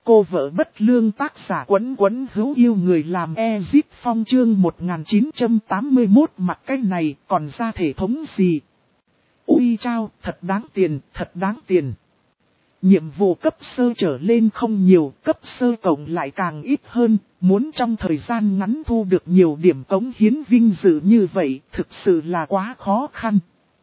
cô vợ bất lương, tác giả Quấn Quấn hữu yêu người làm Ezit Phong, chương 1981. Mặc cái này còn ra thể thống gì? Ui chao, thật đáng tiền, thật đáng tiền. Nhiệm vụ cấp sơ trở lên không nhiều, cấp sơ cộng lại càng ít hơn, muốn trong thời gian ngắn thu được nhiều điểm cống hiến vinh dự như vậy, thực sự là quá khó khăn.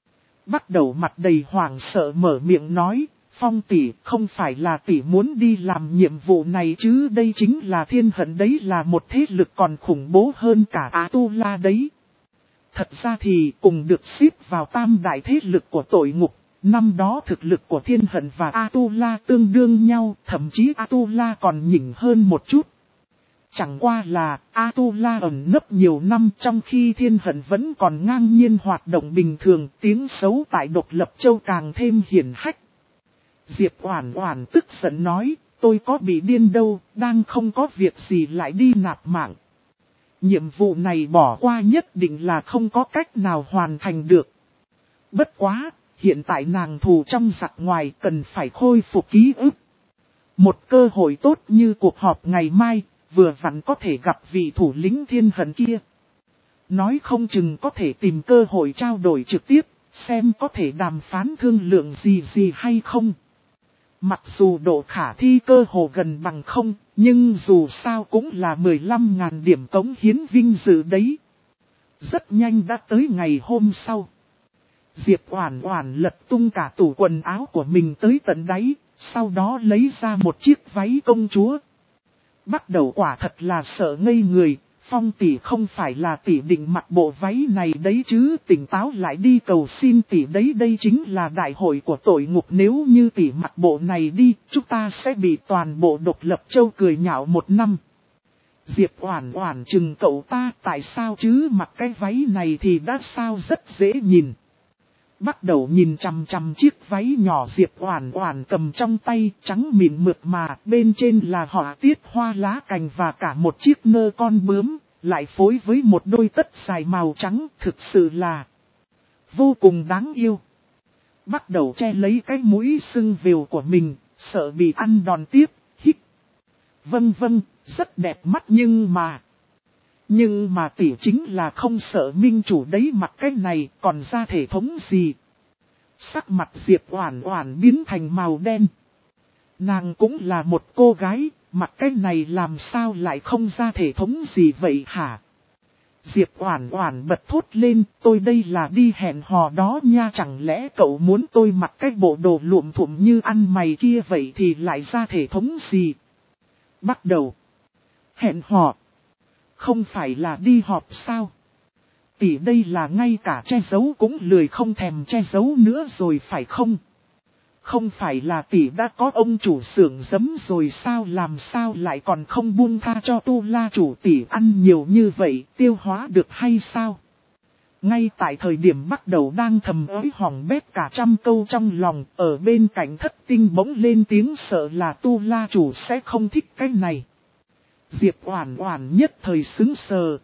Bắt đầu mặt đầy hoảng sợ mở miệng nói, Phong tỷ, không phải là tỷ muốn đi làm nhiệm vụ này chứ, đây chính là thiên hận đấy, là một thế lực còn khủng bố hơn cả Atula đấy. Thật ra thì cùng được xếp vào tam đại thế lực của tội ngục, năm đó thực lực của thiên hận và Atula tương đương nhau, thậm chí Atula còn nhỉnh hơn một chút. Chẳng qua là Atula ẩn nấp nhiều năm, trong khi thiên hận vẫn còn ngang nhiên hoạt động bình thường, tiếng xấu tại Độc Lập Châu càng thêm hiển hách. Diệp Oản Oản tức giận nói, tôi có bị điên đâu, đang không có việc gì lại đi nạp mạng. Nhiệm vụ này bỏ qua nhất định là không có cách nào hoàn thành được. Bất quá, hiện tại nàng thù trong giặc ngoài, cần phải khôi phục ký ức. Một cơ hội tốt như cuộc họp ngày mai, vừa vặn có thể gặp vị thủ lĩnh thiên hận kia. Nói không chừng có thể tìm cơ hội trao đổi trực tiếp, xem có thể đàm phán thương lượng gì hay không. Mặc dù độ khả thi cơ hồ gần bằng không, nhưng dù sao cũng là 15.000 điểm cống hiến vinh dự đấy. Rất nhanh đã tới ngày hôm sau. Diệp Oản Oản lật tung cả tủ quần áo của mình tới tận đáy, sau đó lấy ra một chiếc váy công chúa. Bắt đầu quả thật là sợ ngây người, Phong tỷ, không phải là tỷ định mặc bộ váy này đấy chứ, tỉnh táo lại đi, cầu xin tỷ đấy, đây chính là đại hội của tội ngục, nếu như tỷ mặc bộ này đi, chúng ta sẽ bị toàn bộ Độc Lập Châu cười nhạo một năm. Diệp Oản Oản chừng cậu ta, tại sao chứ, mặc cái váy này thì đã sao, rất dễ nhìn. Bắt đầu nhìn chằm chằm chiếc váy nhỏ Diệp Oản Oản cầm trong tay, trắng mịn mượt mà, bên trên là họa tiết hoa lá cành và cả một chiếc nơ con bướm, lại phối với một đôi tất dài màu trắng, thực sự là vô cùng đáng yêu. Bắt đầu che lấy cái mũi sưng vèo của mình, sợ bị ăn đòn tiếp, hít. Vâng, rất đẹp mắt, nhưng mà tỷ chính là không sợ minh chủ đấy, mặc cái này còn ra thể thống gì. Sắc mặt Diệp Oản Oản biến thành màu đen. Nàng cũng là một cô gái, mặc cái này làm sao lại không ra thể thống gì vậy hả? Diệp Oản Oản bật thốt lên, tôi đây là đi hẹn hò đó nha, chẳng lẽ cậu muốn tôi mặc cái bộ đồ lụm thụm như ăn mày kia vậy thì lại ra thể thống gì? Bắt đầu hẹn hò. Không phải là đi họp sao? Tỷ đây là ngay cả che giấu cũng lười, không thèm che giấu nữa rồi phải không? Không phải là tỷ đã có ông chủ xưởng giấm rồi sao, làm sao lại còn không buông tha cho Tu La chủ tỷ ăn nhiều như vậy, tiêu hóa được hay sao? Ngay tại thời điểm bắt đầu đang thầm ới hỏng bét cả trăm câu trong lòng, ở bên cạnh Thất Tinh bỗng lên tiếng, sợ là Tu La chủ sẽ không thích cái này. Diệp Oản Oản nhất thời sững sờ,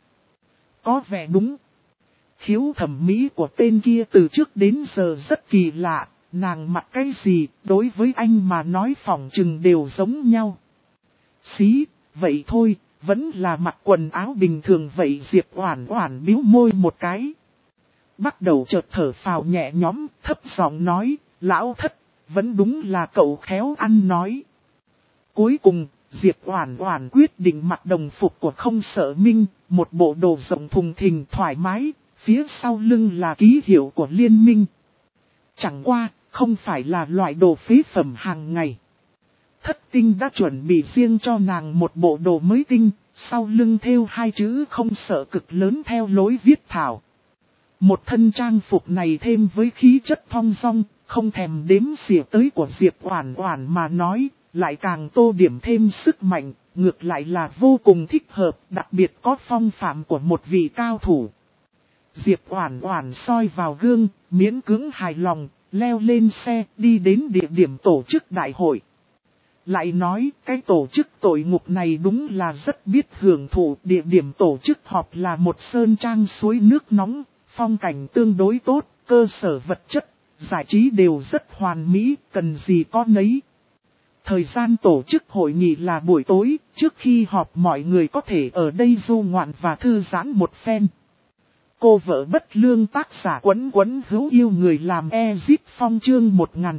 có vẻ đúng. Khiếu thẩm mỹ của tên kia từ trước đến giờ rất kỳ lạ, nàng mặc cái gì, đối với anh mà nói phỏng chừng đều giống nhau. Xí, vậy thôi, vẫn là mặc quần áo bình thường vậy. Diệp Oản Oản bĩu môi một cái. Bắt đầu chợt thở phào nhẹ nhõm, thấp giọng nói, lão Thất, vẫn đúng là cậu khéo ăn nói. Cuối cùng, Diệp Oản Oản quyết định mặc đồng phục của Không Sợ Minh, một bộ đồ rộng thùng thình thoải mái, phía sau lưng là ký hiệu của liên minh. Chẳng qua, không phải là loại đồ phế phẩm hàng ngày. Thất Tinh đã chuẩn bị riêng cho nàng một bộ đồ mới tinh, sau lưng thêu hai chữ Không Sợ cực lớn theo lối viết thảo. Một thân trang phục này thêm với khí chất thong dong, không thèm đếm xỉa tới của Diệp Oản Oản mà nói, lại càng tô điểm thêm sức mạnh, ngược lại là vô cùng thích hợp, đặc biệt có phong phạm của một vị cao thủ. Diệp Oản Oản soi vào gương, miễn cưỡng hài lòng, leo lên xe, đi đến địa điểm tổ chức đại hội. Lại nói, cái tổ chức tội ngục này đúng là rất biết hưởng thụ, địa điểm tổ chức họp là một sơn trang suối nước nóng, phong cảnh tương đối tốt, cơ sở vật chất, giải trí đều rất hoàn mỹ, cần gì có nấy. Thời gian tổ chức hội nghị là buổi tối, trước khi họp mọi người có thể ở đây du ngoạn và thư giãn một phen. Cô vợ bất lương tác giả Quấn Quấn hữu yêu người làm Ezip Phong chương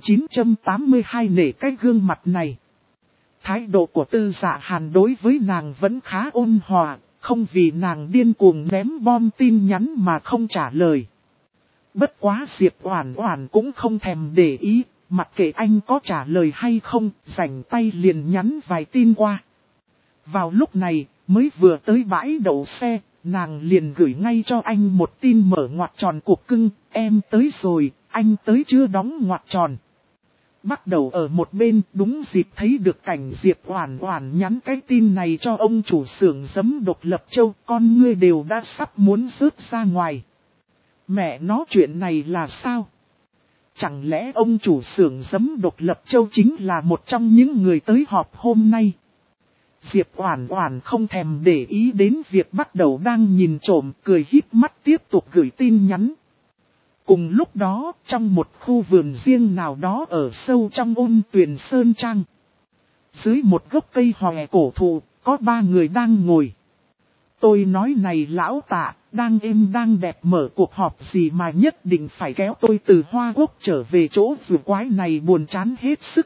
1982 nể cái gương mặt này. Thái độ của Tư Dạ Hàn đối với nàng vẫn khá ôn hòa, không vì nàng điên cuồng ném bom tin nhắn mà không trả lời. Bất quá Diệp Oản Oản cũng không thèm để ý, mặc kệ anh có trả lời hay không, rảnh tay liền nhắn vài tin qua. Vào lúc này, mới vừa tới bãi đậu xe, nàng liền gửi ngay cho anh một tin mở ngoặc tròn cục cưng, em tới rồi, anh tới chưa đóng ngoặc tròn. Bắt đầu ở một bên, đúng dịp thấy được cảnh Diệp Oản Oản nhắn cái tin này cho ông chủ xưởng giấm Độc Lập Châu, con ngươi đều đã sắp muốn rớt ra ngoài. Mẹ nó chuyện này là sao? Chẳng lẽ ông chủ xưởng giấm Độc Lập Châu chính là một trong những người tới họp hôm nay? Diệp Oản Oản không thèm để ý đến việc bắt đầu đang nhìn trộm, cười híp mắt tiếp tục gửi tin nhắn. Cùng lúc đó, trong một khu vườn riêng nào đó ở sâu trong Ôn Tuyền Sơn Trang. Dưới một gốc cây hòe cổ thụ, có 3 người đang ngồi. Tôi nói này lão Tạ, đang êm đang đẹp mở cuộc họp gì mà nhất định phải kéo tôi từ Hoa Quốc trở về chỗ vừa quái này buồn chán hết sức.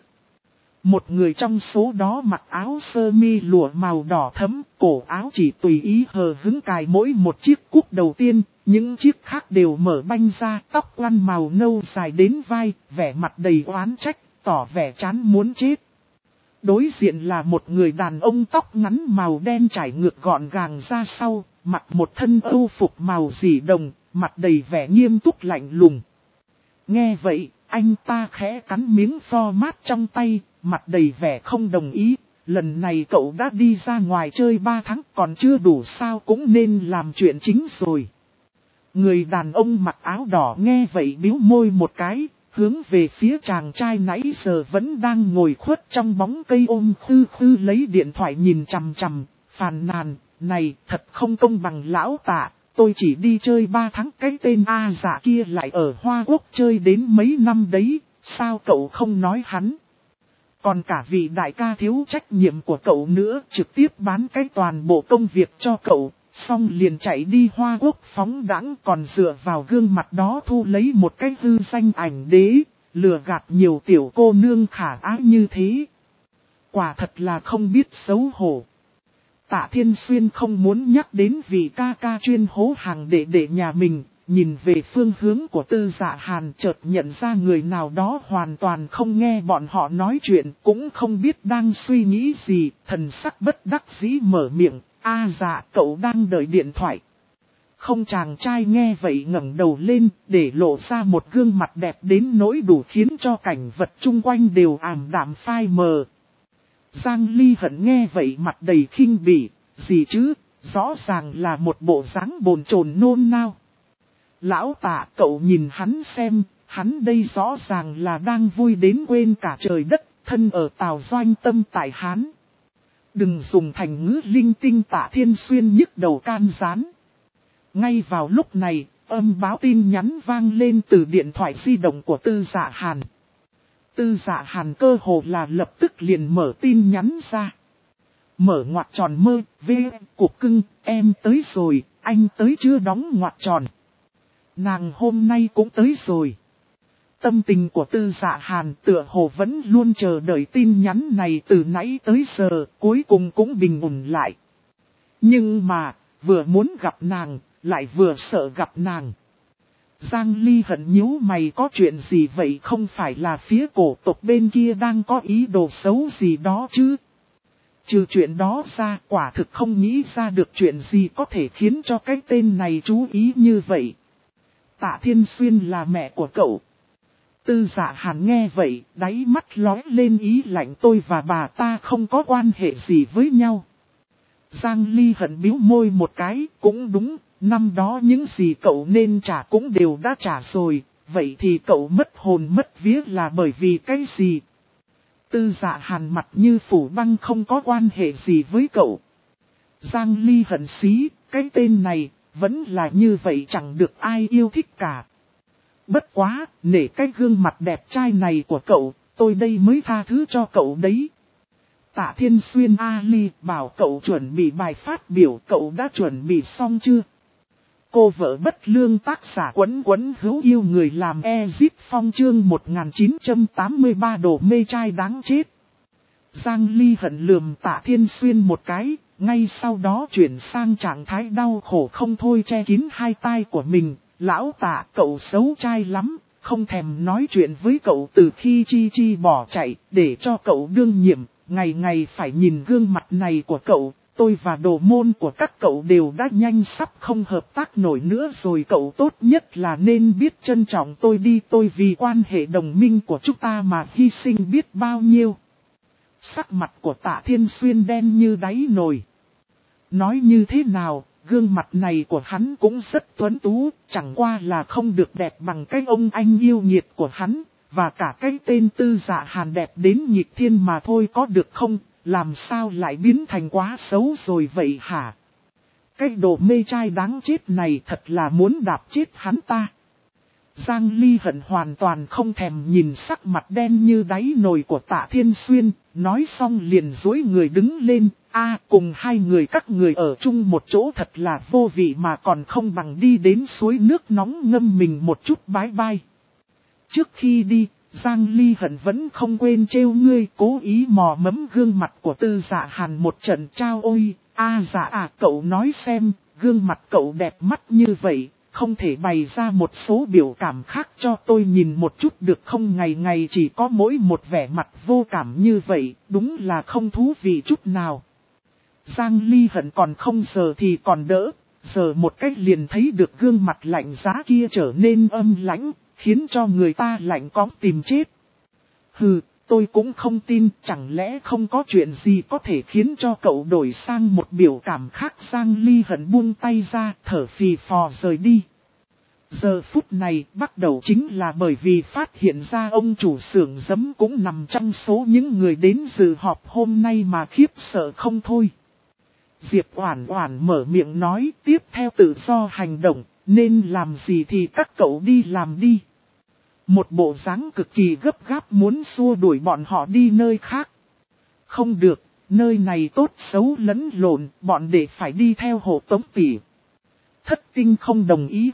Một người trong số đó mặc áo sơ mi lụa màu đỏ thẫm, cổ áo chỉ tùy ý hờ hững cài mỗi một chiếc cúc đầu tiên, những chiếc khác đều mở banh ra, tóc quăn màu nâu dài đến vai, vẻ mặt đầy oán trách, tỏ vẻ chán muốn chết. Đối diện là một người đàn ông tóc ngắn màu đen trải ngược gọn gàng ra sau, mặc một thân âu phục màu dì đồng, mặt đầy vẻ nghiêm túc lạnh lùng. Nghe vậy, anh ta khẽ cắn miếng format trong tay, mặt đầy vẻ không đồng ý. Lần này cậu đã đi ra ngoài chơi 3 tháng còn chưa đủ sao, cũng nên làm chuyện chính rồi. Người đàn ông mặc áo đỏ nghe vậy bĩu môi một cái, hướng về phía chàng trai nãy giờ vẫn đang ngồi khuất trong bóng cây ôm khư khư lấy điện thoại nhìn chằm chằm, phàn nàn, này thật không công bằng lão Tạ, tôi chỉ đi chơi 3 tháng, cái tên A Dạ kia lại ở Hoa Quốc chơi đến mấy năm đấy, sao cậu không nói hắn? Còn cả vị đại ca thiếu trách nhiệm của cậu nữa, trực tiếp bán cái toàn bộ công việc cho cậu, xong liền chạy đi Hoa Quốc phóng đãng, còn dựa vào gương mặt đó thu lấy một cái hư danh ảnh đế, lừa gạt nhiều tiểu cô nương khả ái như thế. Quả thật là không biết xấu hổ. Tạ Thiên Xuyên không muốn nhắc đến vị ca ca chuyên hố hàng đệ nhà mình, nhìn về phương hướng của Tư Dạ Hàn chợt nhận ra người nào đó hoàn toàn không nghe bọn họ nói chuyện, cũng không biết đang suy nghĩ gì, thần sắc bất đắc dĩ mở miệng, A Dạ cậu đang đợi điện thoại. Không, chàng trai nghe vậy ngẩng đầu lên, để lộ ra một gương mặt đẹp đến nỗi đủ khiến cho cảnh vật chung quanh đều ảm đạm phai mờ. Giang Ly Hận nghe vậy mặt đầy khinh bỉ, gì chứ, rõ ràng là một bộ dáng bồn chồn nôn nao. Lão Tạ cậu nhìn hắn xem, hắn đây rõ ràng là đang vui đến quên cả trời đất, thân ở Tào Doanh tâm tại Hán. Đừng dùng thành ngữ linh tinh. Tạ Thiên Xuyên nhức đầu can gián. Ngay vào lúc này, âm báo tin nhắn vang lên từ điện thoại di động của Tư Dạ Hàn. Tư Dạ Hàn cơ hồ là lập tức liền mở tin nhắn ra. Mở ngoặc tròn mơ, cục cưng, em tới rồi, anh tới chưa đóng ngoặc tròn. Nàng hôm nay cũng tới rồi. Tâm tình của Tư Dạ Hàn tựa hồ vẫn luôn chờ đợi tin nhắn này từ nãy tới giờ, cuối cùng cũng bình ổn lại. Nhưng mà, vừa muốn gặp nàng, lại vừa sợ gặp nàng. Giang Ly Hận nhíu mày, có chuyện gì vậy, không phải là phía cổ tộc bên kia đang có ý đồ xấu gì đó chứ? Trừ chuyện đó ra, quả thực không nghĩ ra được chuyện gì có thể khiến cho cái tên này chú ý như vậy. Tạ Thiên Xuyên là mẹ của cậu. Tư Dạ Hàn nghe vậy, đáy mắt lóe lên ý lạnh, tôi và bà ta không có quan hệ gì với nhau. Giang Ly Hận bĩu môi một cái, cũng đúng, năm đó những gì cậu nên trả cũng đều đã trả rồi, vậy thì cậu mất hồn mất vía là bởi vì cái gì? Tư Dạ Hàn mặt như phủ băng, không có quan hệ gì với cậu. Giang Ly Hận xí, cái tên này, vẫn là như vậy, chẳng được ai yêu thích cả. Bất quá, nể cái gương mặt đẹp trai này của cậu, tôi đây mới tha thứ cho cậu đấy. Tạ Thiên Xuyên Ali bảo cậu chuẩn bị bài phát biểu, cậu đã chuẩn bị xong chưa? Cô vợ bất lương tác giả Quấn Quấn hữu yêu người làm Ezip Phong chương 1983 đồ mê trai đáng chết. Giang Ly hận lườm Tạ Thiên Xuyên một cái, ngay sau đó chuyển sang trạng thái đau khổ không thôi che kín hai tai của mình. Lão Tạ, cậu xấu trai lắm, không thèm nói chuyện với cậu từ khi Chi Chi bỏ chạy, để cho cậu đương nhiệm, ngày ngày phải nhìn gương mặt này của cậu. Tôi và đồ môn của các cậu đều đã nhanh sắp không hợp tác nổi nữa rồi, cậu tốt nhất là nên biết trân trọng tôi đi, tôi vì quan hệ đồng minh của chúng ta mà hy sinh biết bao nhiêu. Sắc mặt của Tạ Thiên Xuyên đen như đáy nồi. Nói như thế nào, gương mặt này của hắn cũng rất tuấn tú, chẳng qua là không được đẹp bằng cái ông anh yêu nghiệt của hắn, và cả cái tên Tư Dạ Hàn đẹp đến nhịp thiên mà thôi, có được không? Làm sao lại biến thành quá xấu rồi vậy hả? Cái đồ mê trai đáng chết này thật là muốn đạp chết hắn ta. Giang Ly hận hoàn toàn không thèm nhìn sắc mặt đen như đáy nồi của Tạ Thiên Xuyên, nói xong liền duỗi người đứng lên. Cùng hai người các người ở chung một chỗ thật là vô vị mà còn không bằng đi đến suối nước nóng ngâm mình một chút bái bai. Trước khi đi, Giang Ly hận vẫn không quên trêu ngươi, cố ý mò mẫm gương mặt của Tư Dạ Hàn một trận trao ôi. Dạ cậu nói xem, gương mặt cậu đẹp mắt như vậy, không thể bày ra một số biểu cảm khác cho tôi nhìn một chút được không? Ngày ngày chỉ có mỗi một vẻ mặt vô cảm như vậy, đúng là không thú vị chút nào. Giang Ly hận còn không giờ thì còn đỡ, giờ một cách liền thấy được gương mặt lạnh giá kia trở nên âm lãnh, khiến cho người ta lạnh cóng tìm chết. Hừ, tôi cũng không tin, chẳng lẽ không có chuyện gì có thể khiến cho cậu đổi sang một biểu cảm khác? Giang Ly hận buông tay ra, thở phì phò rời đi. Giờ phút này bắt đầu chính là bởi vì phát hiện ra ông chủ xưởng giấm cũng nằm trong số những người đến dự họp hôm nay mà khiếp sợ không thôi. Diệp Oản Oản mở miệng nói, tiếp theo tự do hành động, nên làm gì thì các cậu đi làm đi. Một bộ dáng cực kỳ gấp gáp muốn xua đuổi bọn họ đi nơi khác. Không được, nơi này tốt xấu lẫn lộn, bọn đệ phải đi theo hộ tống tỷ. Thất Tinh không đồng ý.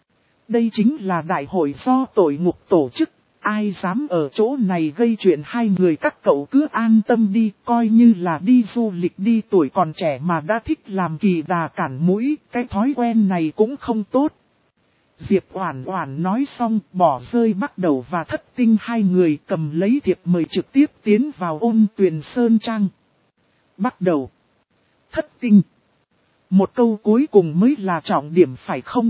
Đây chính là đại hội do tội ngục tổ chức, ai dám ở chỗ này gây chuyện, hai người các cậu cứ an tâm đi, coi như là đi du lịch đi, tuổi còn trẻ mà đã thích làm kỳ đà cản mũi, cái thói quen này cũng không tốt. Diệp Oản Oản nói xong, bỏ rơi Bắt Đầu và Thất Tinh, hai người cầm lấy thiệp mời trực tiếp tiến vào Ôn Tuyền Sơn Trang. Bắt Đầu, Thất Tinh. Một câu cuối cùng mới là trọng điểm phải không?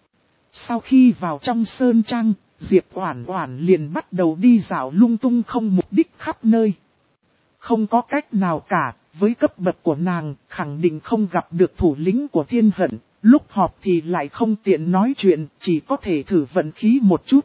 Sau khi vào trong Sơn Trang, Diệp Oản Oản liền bắt đầu đi dạo lung tung không mục đích khắp nơi. Không có cách nào cả, với cấp bậc của nàng, khẳng định không gặp được thủ lĩnh của Thiên Hận, lúc họp thì lại không tiện nói chuyện, chỉ có thể thử vận khí một chút.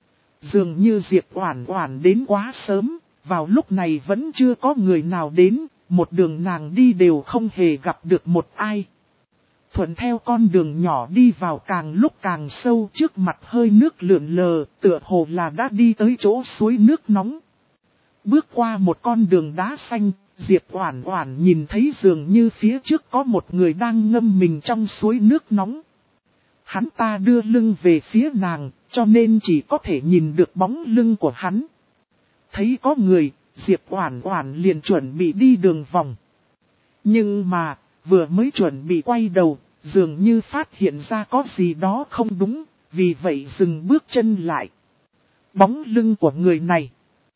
Dường như Diệp Oản Oản đến quá sớm, vào lúc này vẫn chưa có người nào đến, một đường nàng đi đều không hề gặp được một ai. Thuận theo con đường nhỏ đi vào càng lúc càng sâu, trước mặt hơi nước lượn lờ, tựa hồ là đã đi tới chỗ suối nước nóng. Bước qua một con đường đá xanh, Diệp Oản Oản nhìn thấy dường như phía trước có một người đang ngâm mình trong suối nước nóng. Hắn ta đưa lưng về phía nàng, cho nên chỉ có thể nhìn được bóng lưng của hắn. Thấy có người, Diệp Oản Oản liền chuẩn bị đi đường vòng. Nhưng mà, vừa mới chuẩn bị quay đầu, dường như phát hiện ra có gì đó không đúng, vì vậy dừng bước chân lại. Bóng lưng của người này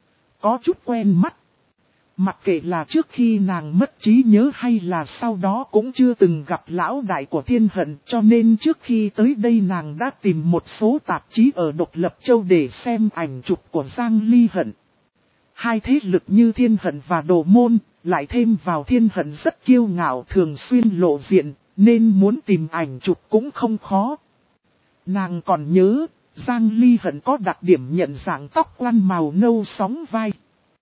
có chút quen mắt. Mặc kệ là trước khi nàng mất trí nhớ hay là sau đó cũng chưa từng gặp lão đại của Thiên Hận, cho nên trước khi tới đây nàng đã tìm một số tạp chí ở Độc Lập Châu để xem ảnh chụp của Giang Ly Hận. Hai thế lực như Thiên Hận và Đồ Môn, lại thêm vào Thiên Hận rất kiêu ngạo thường xuyên lộ diện, nên muốn tìm ảnh chụp cũng không khó. Nàng còn nhớ, Giang Ly Hận có đặc điểm nhận dạng tóc quăn màu nâu sóng vai.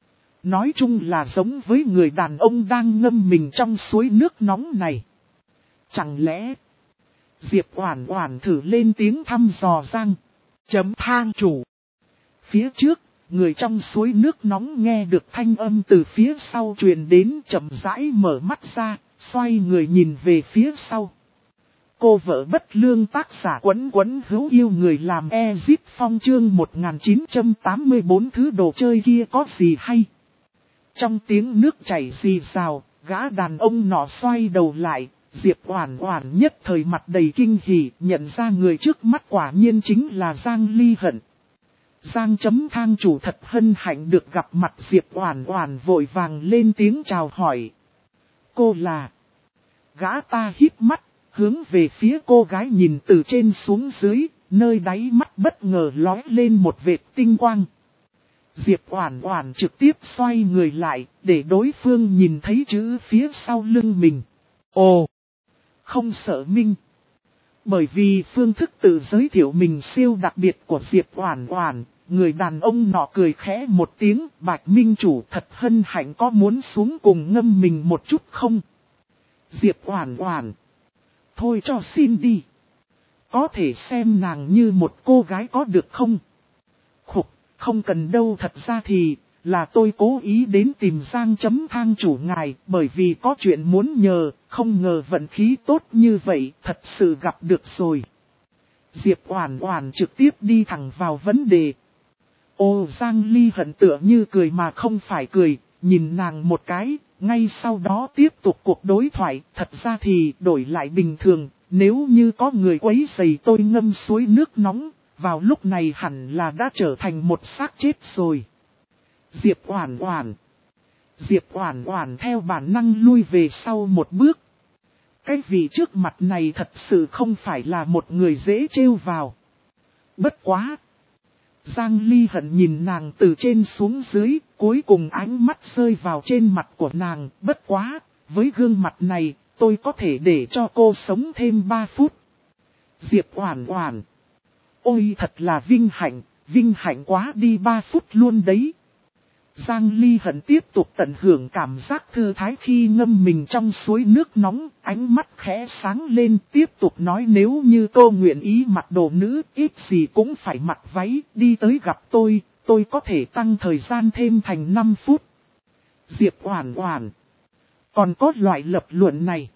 Nói chung là giống với người đàn ông đang ngâm mình trong suối nước nóng này. Chẳng lẽ Diệp Oản Oản thử lên tiếng thăm dò Giang Thang chủ. Phía trước, người trong suối nước nóng nghe được thanh âm từ phía sau truyền đến, chậm rãi mở mắt ra, xoay người nhìn về phía sau. Cô vợ bất lương tác giả Quấn Quấn hữu yêu người làm Ezip Phong chương 1984 thứ đồ chơi kia có gì hay. Trong tiếng nước chảy rì rào, gã đàn ông nọ xoay đầu lại, Diệp Oản Oản nhất thời mặt đầy kinh hỉ, nhận ra người trước mắt quả nhiên chính là Giang Ly Hận. Giang chấm thang chủ thật hân hạnh được gặp mặt. Diệp Oản Oản vội vàng lên tiếng chào hỏi. Cô là... Gã ta híp mắt, hướng về phía cô gái nhìn từ trên xuống dưới, nơi đáy mắt bất ngờ lóe lên một vệt tinh quang. Diệp Oản Oản trực tiếp xoay người lại, để đối phương nhìn thấy chữ phía sau lưng mình. Ồ! Không sợ Minh. Bởi vì phương thức tự giới thiệu mình siêu đặc biệt của Diệp Oản Oản, người đàn ông nọ cười khẽ một tiếng, Bạch Minh chủ thật hân hạnh, có muốn xuống cùng ngâm mình một chút không? Diệp Oản Oản. Thôi cho xin đi. Có thể xem nàng như một cô gái có được không? Khục, không cần đâu, thật ra thì là tôi cố ý đến tìm Giang chấm thang chủ ngài, bởi vì có chuyện muốn nhờ, không ngờ vận khí tốt như vậy, thật sự gặp được rồi. Diệp Oản Oản trực tiếp đi thẳng vào vấn đề. Ô, Giang Ly Hận tựa như cười mà không phải cười, nhìn nàng một cái, ngay sau đó tiếp tục cuộc đối thoại. Thật ra thì đổi lại bình thường, nếu như có người quấy rầy tôi ngâm suối nước nóng, vào lúc này hẳn là đã trở thành một xác chết rồi. Diệp Oản Oản. Diệp Oản Oản theo bản năng lui về sau một bước. Cái vị trước mặt này thật sự không phải là một người dễ trêu vào. Bất quá. Giang Ly Hận nhìn nàng từ trên xuống dưới, cuối cùng ánh mắt rơi vào trên mặt của nàng. Bất quá, với gương mặt này, tôi có thể để cho cô sống thêm 3 phút. Diệp Oản Oản. Ôi thật là vinh hạnh quá đi, 3 phút luôn đấy. Giang Ly Hận tiếp tục tận hưởng cảm giác thư thái khi ngâm mình trong suối nước nóng, ánh mắt khẽ sáng lên, tiếp tục nói, nếu như cô nguyện ý mặc đồ nữ, ít gì cũng phải mặc váy, đi tới gặp tôi có thể tăng thời gian thêm thành 5 phút. Diệp Oản Oản. Còn có loại lập luận này.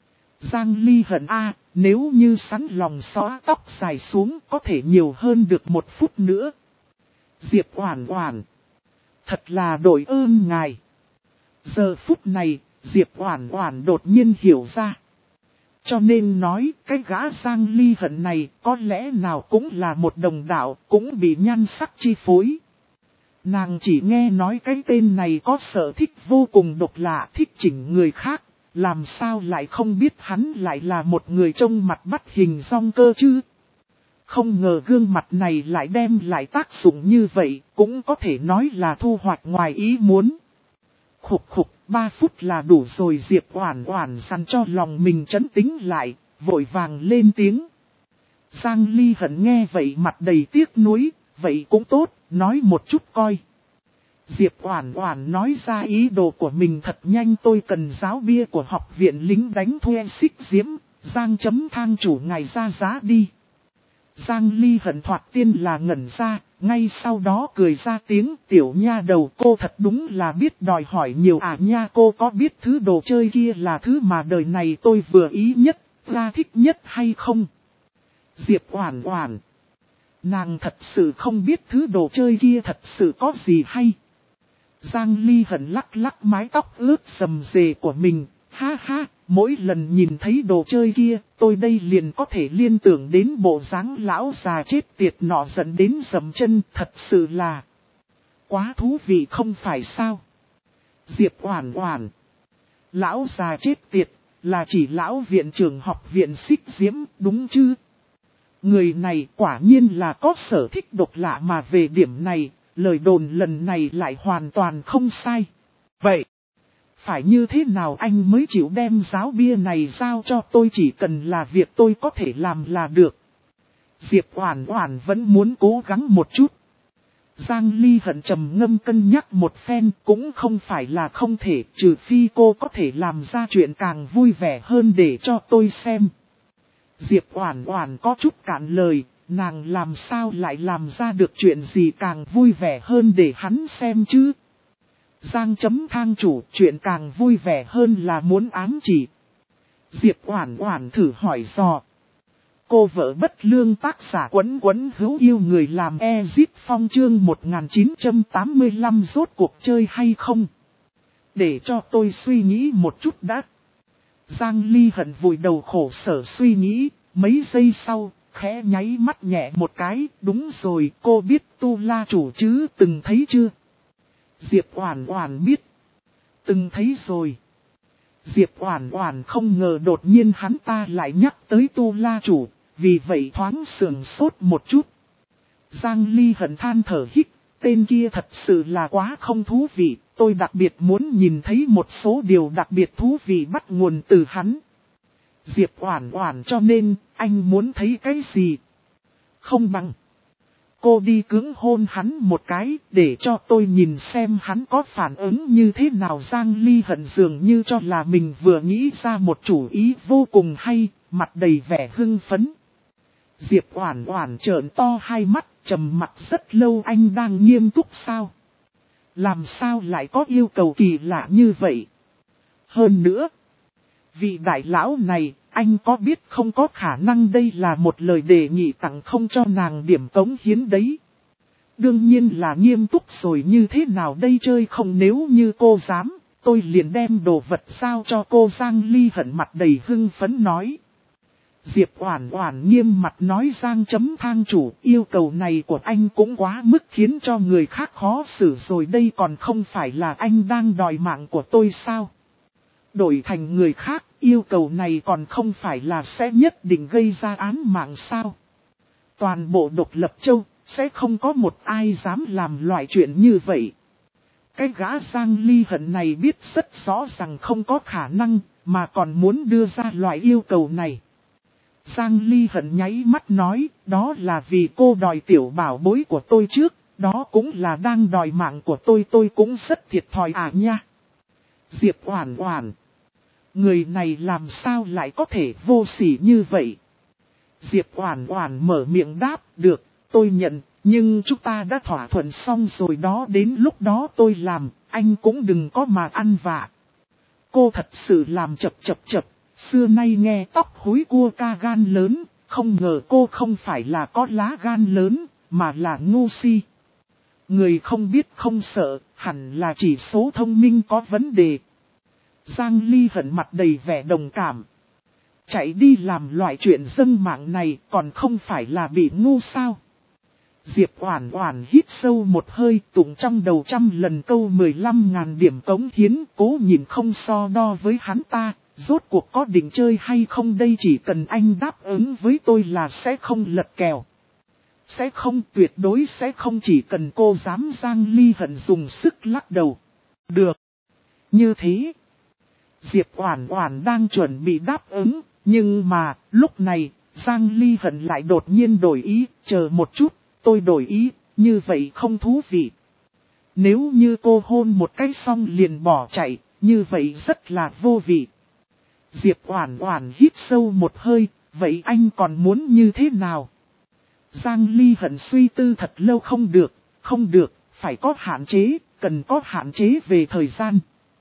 Giang Ly Hận a, nếu như sẵn lòng xõa tóc dài xuống có thể nhiều hơn được 1 phút nữa. Diệp Oản Oản. Thật là đội ơn ngài. Giờ phút này, Diệp Oản Oản đột nhiên hiểu ra. Cho nên nói, cái gã Giang Ly Hận này có lẽ nào cũng là một đồng đạo, cũng bị nhan sắc chi phối. Nàng chỉ nghe nói cái tên này có sở thích vô cùng độc lạ, thích chỉnh người khác, làm sao lại không biết hắn lại là một người trông mặt bắt hình dong cơ chứ. Không ngờ gương mặt này lại đem lại tác dụng như vậy, cũng có thể nói là thu hoạch ngoài ý muốn. Khục khục, 3 phút là đủ rồi. Diệp Oản Oản dằn cho lòng mình trấn tĩnh lại, vội vàng lên tiếng. Giang Ly Hận nghe vậy mặt đầy tiếc nuối, vậy cũng tốt, nói một chút coi. Diệp Oản Oản nói ra ý đồ của mình thật nhanh, tôi cần giáo bia của học viện lính đánh thuê Xích Diễm, Giang chấm thang chủ ngài ra giá đi. Giang Ly Hận thoạt tiên là ngẩn ra, ngay sau đó cười ra tiếng, tiểu nha đầu, cô thật đúng là biết đòi hỏi nhiều à nha. Cô có biết thứ đồ chơi kia là thứ mà đời này tôi vừa ý nhất, ra thích nhất hay không? Diệp Oản Oản. Nàng thật sự không biết thứ đồ chơi kia thật sự có gì hay. Giang Ly Hận lắc lắc mái tóc ướt rầm rề của mình, ha ha, mỗi lần nhìn thấy đồ chơi kia, tôi đây liền có thể liên tưởng đến bộ dáng lão già chết tiệt nọ dẫn đến dầm chân, thật sự là quá thú vị không phải sao? Diệp Oản Oản. Lão già chết tiệt, là chỉ lão viện trưởng học viện Xích Diễm, đúng chứ? Người này quả nhiên là có sở thích độc lạ, mà về điểm này, lời đồn lần này lại hoàn toàn không sai. Vậy, phải như thế nào anh mới chịu đem giáo bia này giao cho tôi? Chỉ cần là việc tôi có thể làm là được. Diệp Oản Oản vẫn muốn cố gắng một chút. Giang Ly Hận trầm ngâm cân nhắc một phen, cũng không phải là không thể, trừ phi cô có thể làm ra chuyện càng vui vẻ hơn để cho tôi xem. Diệp Oản Oản có chút cạn lời, nàng làm sao lại làm ra được chuyện gì càng vui vẻ hơn để hắn xem chứ. Giang chấm thang chủ, chuyện càng vui vẻ hơn là muốn ám chỉ. Diệp Oản Oản thử hỏi dò. Cô vợ bất lương tác giả Quấn Quấn hữu yêu người làm Ezip Phong chương 1985 rốt cuộc chơi hay không? Để cho tôi suy nghĩ một chút đã. Giang Ly Hận vùi đầu khổ sở suy nghĩ, mấy giây sau, khẽ nháy mắt nhẹ một cái, đúng rồi, cô biết Tu La chủ chứ, từng thấy chưa? Diệp Oản Oản biết. Từng thấy rồi. Diệp Oản Oản không ngờ đột nhiên hắn ta lại nhắc tới Tu La chủ, vì vậy thoáng sườn sốt một chút. Giang Ly Hận than thở hít, tên kia thật sự là quá không thú vị, tôi đặc biệt muốn nhìn thấy một số điều đặc biệt thú vị bắt nguồn từ hắn. Diệp Oản Oản cho nên, anh muốn thấy cái gì? Không bằng cô đi cưỡng hôn hắn một cái, để cho tôi nhìn xem hắn có phản ứng như thế nào. Giang Ly Hận dường như cho là mình vừa nghĩ ra một chủ ý vô cùng hay, mặt đầy vẻ hưng phấn. Diệp Oản Oản trợn to hai mắt, trầm mặc rất lâu. Anh đang nghiêm túc sao? Làm sao lại có yêu cầu kỳ lạ như vậy? Hơn nữa, vị đại lão này, anh có biết không có khả năng đây là một lời đề nghị tặng không cho nàng điểm cống hiến đấy. Đương nhiên là nghiêm túc rồi, như thế nào đây chơi không, nếu như cô dám, tôi liền đem đồ vật giao cho cô. Giang Ly Hận mặt đầy hưng phấn nói. Diệp Oản Oản nghiêm mặt nói, Giang chấm thang chủ, yêu cầu này của anh cũng quá mức khiến cho người khác khó xử rồi, đây còn không phải là anh đang đòi mạng của tôi sao? Đổi thành người khác, yêu cầu này còn không phải là sẽ nhất định gây ra án mạng sao? Toàn bộ Độc Lập Châu, sẽ không có một ai dám làm loại chuyện như vậy. Cái gã Giang Ly Hận này biết rất rõ rằng không có khả năng, mà còn muốn đưa ra loại yêu cầu này. Giang Ly Hận nháy mắt nói, đó là vì cô đòi tiểu bảo bối của tôi trước, đó cũng là đang đòi mạng của tôi cũng rất thiệt thòi à nha. Diệp Oản Oản, người này làm sao lại có thể vô sỉ như vậy? Diệp Oản Oản mở miệng đáp, được, tôi nhận, nhưng chúng ta đã thỏa thuận xong rồi đó, đến lúc đó tôi làm, anh cũng đừng có mà ăn vạ. Cô thật sự làm chập, xưa nay nghe tóc húi cua ca gan lớn, không ngờ cô không phải là có lá gan lớn, mà là ngu si. Người không biết không sợ, hẳn là chỉ số thông minh có vấn đề. Giang Ly Hận mặt đầy vẻ đồng cảm. Chạy đi làm loại chuyện dâng mạng này còn không phải là bị ngu sao? Diệp Oản Oản hít sâu một hơi, tụng trong đầu 100 lần câu 15.000 điểm cống hiến, cố nhìn không so đo với hắn ta, rốt cuộc có định chơi hay không đây, chỉ cần anh đáp ứng với tôi là sẽ không lật kèo. Sẽ không, tuyệt đối sẽ không, chỉ cần cô dám. Giang Ly Hận dùng sức lắc đầu. Được. Như thế, Diệp Oản Oản đang chuẩn bị đáp ứng, nhưng mà, lúc này, Giang Ly Hận lại đột nhiên đổi ý, chờ một chút, tôi đổi ý, như vậy không thú vị. Nếu như cô hôn một cái xong liền bỏ chạy, như vậy rất là vô vị. Diệp Oản Oản hít sâu một hơi, vậy anh còn muốn như thế nào? Giang Ly Hận suy tư thật lâu, không được, phải có hạn chế, cần có hạn chế về thời gian.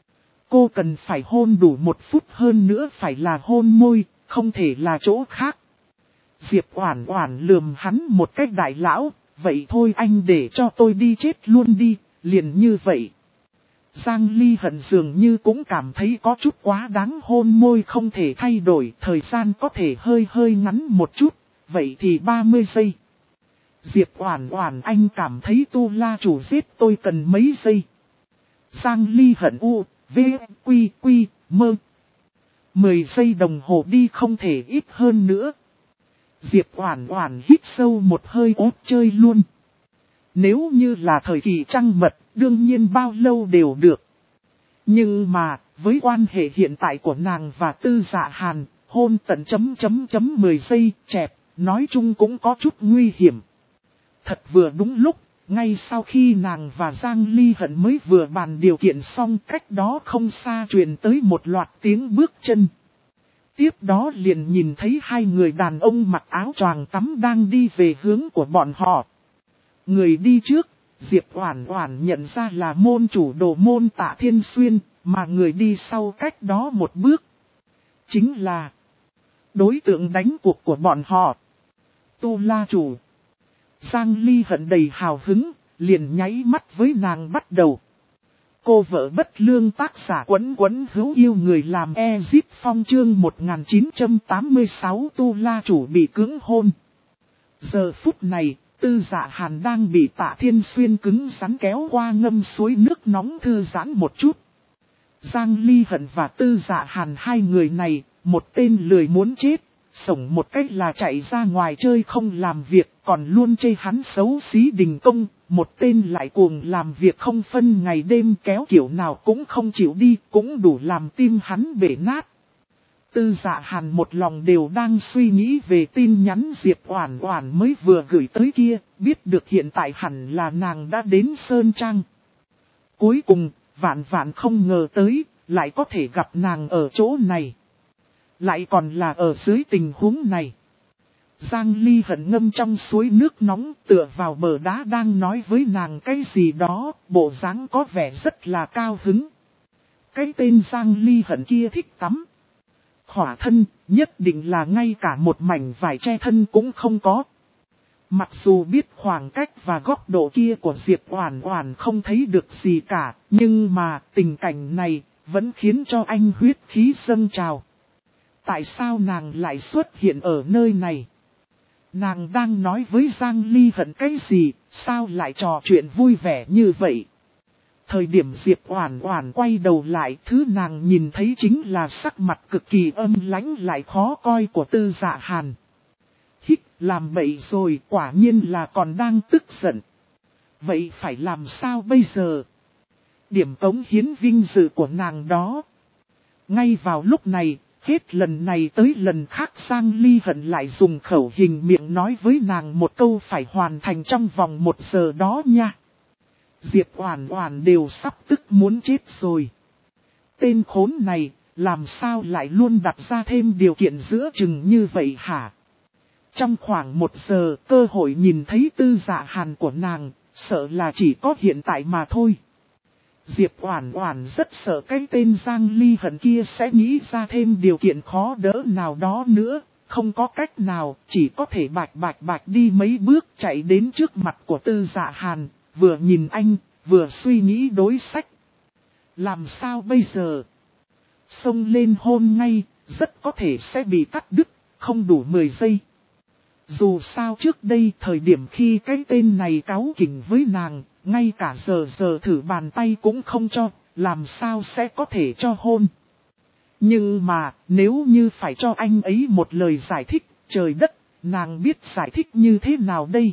Cô cần phải hôn đủ 1 phút, hơn nữa phải là hôn môi, không thể là chỗ khác. Diệp Oản Oản lườm hắn một cách đại lão, vậy thôi anh để cho tôi đi chết luôn đi, liền như vậy. Giang Ly Hận dường như cũng cảm thấy có chút quá đáng, hôn môi không thể thay đổi, thời gian có thể hơi ngắn một chút, vậy thì 30 giây. Diệp Oản Oản, anh cảm thấy Tu La chủ giết tôi cần mấy giây? Giang Ly Hận V, Quy, Mơ. 10 giây đồng hồ đi, không thể ít hơn nữa. Diệp Oản Oản hít sâu một hơi, ốt chơi luôn. Nếu như là thời kỳ trăng mật, đương nhiên bao lâu đều được. Nhưng mà, với quan hệ hiện tại của nàng và Tư Dạ Hàn, hôn tận ... 10 giây, chẹp, nói chung cũng có chút nguy hiểm. Thật vừa đúng lúc, ngay sau khi nàng và Giang Ly Hận mới vừa bàn điều kiện xong, cách đó không xa truyền tới một loạt tiếng bước chân. Tiếp đó liền nhìn thấy hai người đàn ông mặc áo choàng tắm đang đi về hướng của bọn họ. Người đi trước, Diệp Oản Oản nhận ra là môn chủ đồ môn Tạ Thiên Xuyên, mà người đi sau cách đó một bước. Chính là đối tượng đánh cuộc của bọn họ. Tu La chủ. Giang Ly Hận đầy hào hứng, liền nháy mắt với nàng bắt đầu. Cô vợ bất lương tác giả Quấn Quấn hữu yêu người làm Ezip Phong chương 1986 Tu La chủ bị cưỡng hôn. Giờ phút này, Tư Dạ Hàn đang bị Tạ Thiên Xuyên cứng rắn kéo qua ngâm suối nước nóng thư giãn một chút. Giang Ly Hận và Tư Dạ Hàn hai người này, một tên lười muốn chết, sổng một cách là chạy ra ngoài chơi không làm việc, còn luôn chê hắn xấu xí đình công, một tên lại cuồng làm việc không phân ngày đêm kéo kiểu nào cũng không chịu đi, cũng đủ làm tim hắn bể nát. Tư Dạ Hàn một lòng đều đang suy nghĩ về tin nhắn Diệp Oản Oản mới vừa gửi tới kia, biết được hiện tại hẳn là nàng đã đến Sơn Trang. Cuối cùng, vạn không ngờ tới, lại có thể gặp nàng ở chỗ này. Lại còn là ở dưới tình huống này. Giang Ly Hận ngâm trong suối nước nóng tựa vào bờ đá đang nói với nàng cái gì đó, bộ dáng có vẻ rất là cao hứng. Cái tên Giang Ly Hận kia thích tắm. Khỏa thân, nhất định là ngay cả một mảnh vải che thân cũng không có. Mặc dù biết khoảng cách và góc độ kia của Diệp Oản Oản không thấy được gì cả, nhưng mà tình cảnh này vẫn khiến cho anh huyết khí dâng trào. Tại sao nàng lại xuất hiện ở nơi này? Nàng đang nói với Giang Ly Hận cái gì, sao lại trò chuyện vui vẻ như vậy? Thời điểm Diệp Oản Oản quay đầu lại, thứ nàng nhìn thấy chính là sắc mặt cực kỳ âm lãnh lại khó coi của Tư Dạ Hàn. Hít, làm bậy rồi, quả nhiên là còn đang tức giận. Vậy phải làm sao bây giờ? Điểm cống hiến vinh dự của nàng đó. Ngay vào lúc này, hết lần này tới lần khác Giang Ly Hận lại dùng khẩu hình miệng nói với nàng một câu phải hoàn thành trong vòng 1 giờ đó nha. Diệp Oản Oản đều sắp tức muốn chết rồi. Tên khốn này, làm sao lại luôn đặt ra thêm điều kiện giữa chừng như vậy hả? Trong khoảng 1 giờ, cơ hội nhìn thấy Tư Dạ Hàn của nàng, sợ là chỉ có hiện tại mà thôi. Diệp Oản Oản rất sợ cái tên Giang Ly Hận kia sẽ nghĩ ra thêm điều kiện khó đỡ nào đó nữa, không có cách nào, chỉ có thể bạch đi mấy bước chạy đến trước mặt của Tư Dạ Hàn, vừa nhìn anh, vừa suy nghĩ đối sách. Làm sao bây giờ? Xông lên hôn ngay, rất có thể sẽ bị cắt đứt, không đủ 10 giây. Dù sao trước đây thời điểm khi cái tên này cáu kỉnh với nàng, ngay cả giờ thử bàn tay cũng không cho, làm sao sẽ có thể cho hôn. Nhưng mà, nếu như phải cho anh ấy một lời giải thích, trời đất, nàng biết giải thích như thế nào đây?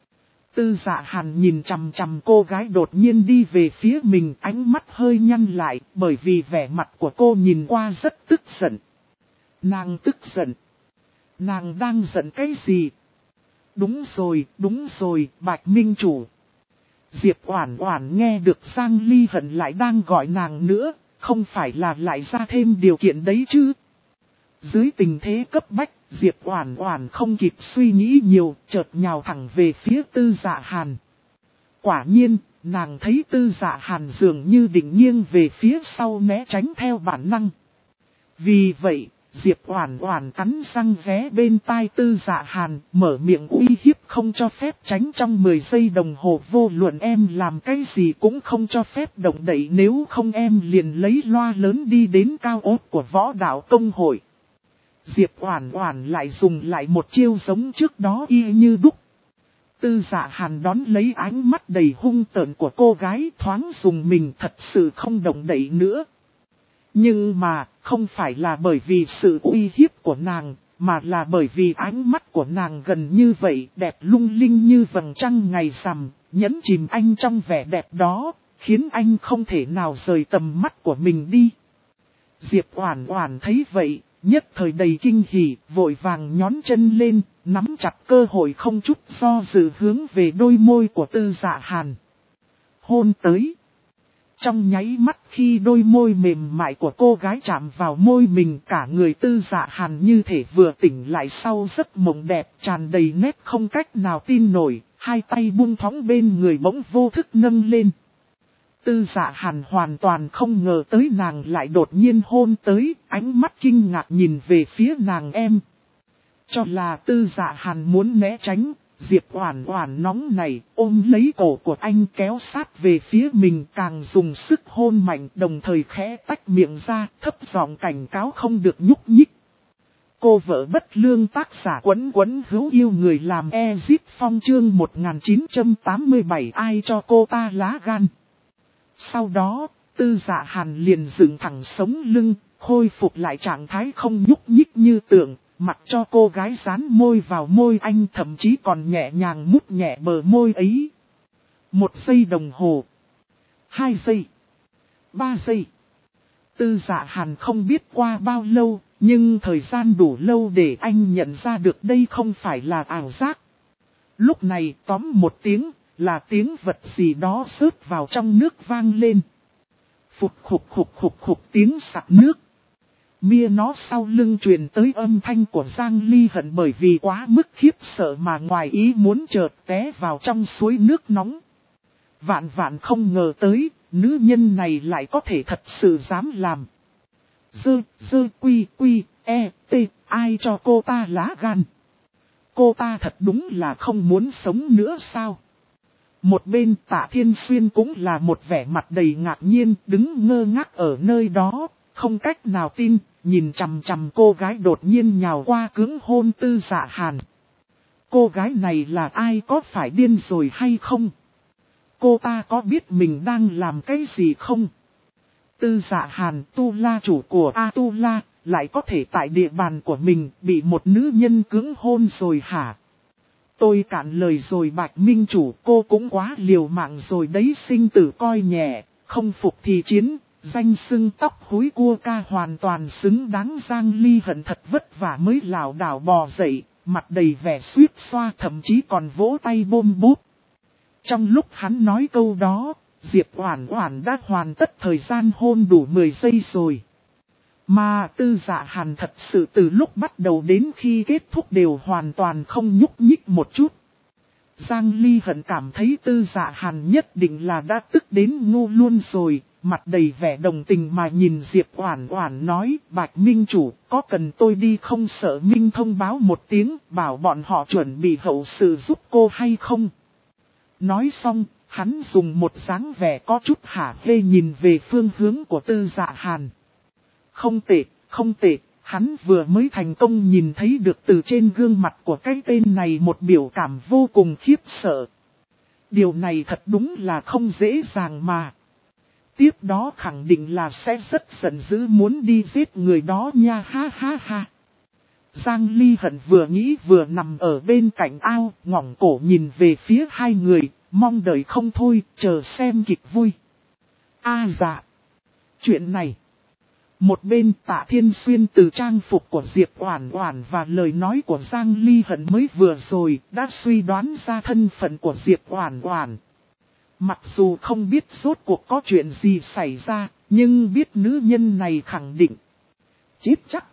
Tư Dạ Hàn nhìn chằm chằm cô gái đột nhiên đi về phía mình, ánh mắt hơi nhăn lại, bởi vì vẻ mặt của cô nhìn qua rất tức giận. Nàng tức giận. Nàng đang giận cái gì? Đúng rồi, Bạch Minh chủ. Diệp Oản Oản nghe được Giang Ly Hận lại đang gọi nàng nữa, không phải là lại ra thêm điều kiện đấy chứ? Dưới tình thế cấp bách, Diệp Oản Oản không kịp suy nghĩ nhiều, chợt nhào thẳng về phía Tư Dạ Hàn. Quả nhiên, nàng thấy Tư Dạ Hàn dường như định nghiêng về phía sau né tránh theo bản năng. Vì vậy, Diệp Oản Oản cắn răng ghé bên tai Tư Dạ Hàn, mở miệng uy hiếp không cho phép tránh trong 10 giây đồng hồ, vô luận em làm cái gì cũng không cho phép động đậy, nếu không em liền lấy loa lớn đi đến cao ốt của Võ Đạo Công hội. Diệp Oản Oản lại dùng lại một chiêu giống trước đó y như đúc. Tư Dạ Hàn đón lấy ánh mắt đầy hung tợn của cô gái, thoáng dùng mình, thật sự không động đậy nữa. Nhưng mà, không phải là bởi vì sự uy hiếp của nàng, mà là bởi vì ánh mắt của nàng gần như vậy, đẹp lung linh như vầng trăng ngày rằm, nhấn chìm anh trong vẻ đẹp đó, khiến anh không thể nào rời tầm mắt của mình đi. Diệp Oản Oản thấy vậy, nhất thời đầy kinh hỉ, vội vàng nhón chân lên, nắm chặt cơ hội không chút do dự hướng về đôi môi của Tư Dạ Hàn. Hôn tới. Trong nháy mắt khi đôi môi mềm mại của cô gái chạm vào môi mình, cả người Tư Dạ Hàn như thể vừa tỉnh lại sau giấc mộng đẹp, tràn đầy nét không cách nào tin nổi, hai tay buông thõng bên người bỗng vô thức nâng lên. Tư Dạ Hàn hoàn toàn không ngờ tới nàng lại đột nhiên hôn tới, ánh mắt kinh ngạc nhìn về phía nàng em. Cho là Tư Dạ Hàn muốn né tránh, Diệp Oản Oản nóng này ôm lấy cổ của anh kéo sát về phía mình, càng dùng sức hôn mạnh, đồng thời khẽ tách miệng ra, thấp giọng cảnh cáo không được nhúc nhích. Cô vợ bất lương, tác giả Quấn Quấn hữu yêu người làm Ezip Phong, chương 1987, ai cho cô ta lá gan. Sau đó, Tư Dạ Hàn liền dựng thẳng sống lưng, khôi phục lại trạng thái không nhúc nhích như tượng, mặc cho cô gái dán môi vào môi anh, thậm chí còn nhẹ nhàng mút nhẹ bờ môi ấy. 1 giây đồng hồ, 2 giây, 3 giây. Tư Dạ Hàn không biết qua bao lâu, nhưng thời gian đủ lâu để anh nhận ra được đây không phải là ảo giác. Lúc này tóm một tiếng, là tiếng vật gì đó rớt vào trong nước vang lên. Phụt khục khục khục khục tiếng sặc nước. Mia nó sau lưng truyền tới âm thanh của Giang Ly Hận, bởi vì quá mức khiếp sợ mà ngoài ý muốn chợt té vào trong suối nước nóng. Vạn vạn không ngờ tới, nữ nhân này lại có thể thật sự dám làm. Quy, ai cho cô ta lá gan? Cô ta thật đúng là không muốn sống nữa sao? Một bên Tạ Thiên Xuyên cũng là một vẻ mặt đầy ngạc nhiên, đứng ngơ ngác ở nơi đó, không cách nào tin, nhìn chằm chằm cô gái đột nhiên nhào qua cưỡng hôn Tư Dạ Hàn. Cô gái này là ai, có phải điên rồi hay không? Cô ta có biết mình đang làm cái gì không? Tư Dạ Hàn, Tu La chủ của A Tu La, lại có thể tại địa bàn của mình bị một nữ nhân cưỡng hôn rồi hả? Tôi cạn lời rồi Bạch Minh chủ, cô cũng quá liều mạng rồi đấy, sinh tử coi nhẹ, không phục thì chiến, danh xưng tóc húi cua ca hoàn toàn xứng đáng. Giang Ly Hận thật vất vả mới lảo đảo bò dậy, mặt đầy vẻ suýt xoa, thậm chí còn vỗ tay bôm bốp. Trong lúc hắn nói câu đó, Diệp Oản Oản đã hoàn tất thời gian hôn đủ 10 giây rồi. Mà Tư Dạ Hàn thật sự từ lúc bắt đầu đến khi kết thúc đều hoàn toàn không nhúc nhích một chút. Giang Ly Hận cảm thấy Tư Dạ Hàn nhất định là đã tức đến ngu luôn rồi, mặt đầy vẻ đồng tình mà nhìn Diệp Oản Oản nói, Bạch Minh chủ, có cần tôi đi không, sợ Minh thông báo một tiếng, bảo bọn họ chuẩn bị hậu sự giúp cô hay không? Nói xong, hắn dùng một dáng vẻ có chút hả hê nhìn về phương hướng của Tư Dạ Hàn. Không tệ, không tệ, hắn vừa mới thành công nhìn thấy được từ trên gương mặt của cái tên này một biểu cảm vô cùng khiếp sợ. Điều này thật đúng là không dễ dàng mà. Tiếp đó khẳng định là sẽ rất giận dữ muốn đi giết người đó nha, ha ha ha. Giang Ly Hận vừa nghĩ vừa nằm ở bên cạnh ao, ngỏng cổ nhìn về phía hai người, mong đợi không thôi, chờ xem kịch vui. Dạ. Chuyện này. Một bên Tạ Thiên Xuyên từ trang phục của Diệp Oản Oản và lời nói của Giang Ly Hận mới vừa rồi đã suy đoán ra thân phận của Diệp Oản Oản. Mặc dù không biết rốt cuộc có chuyện gì xảy ra, nhưng biết nữ nhân này khẳng định chết chắc.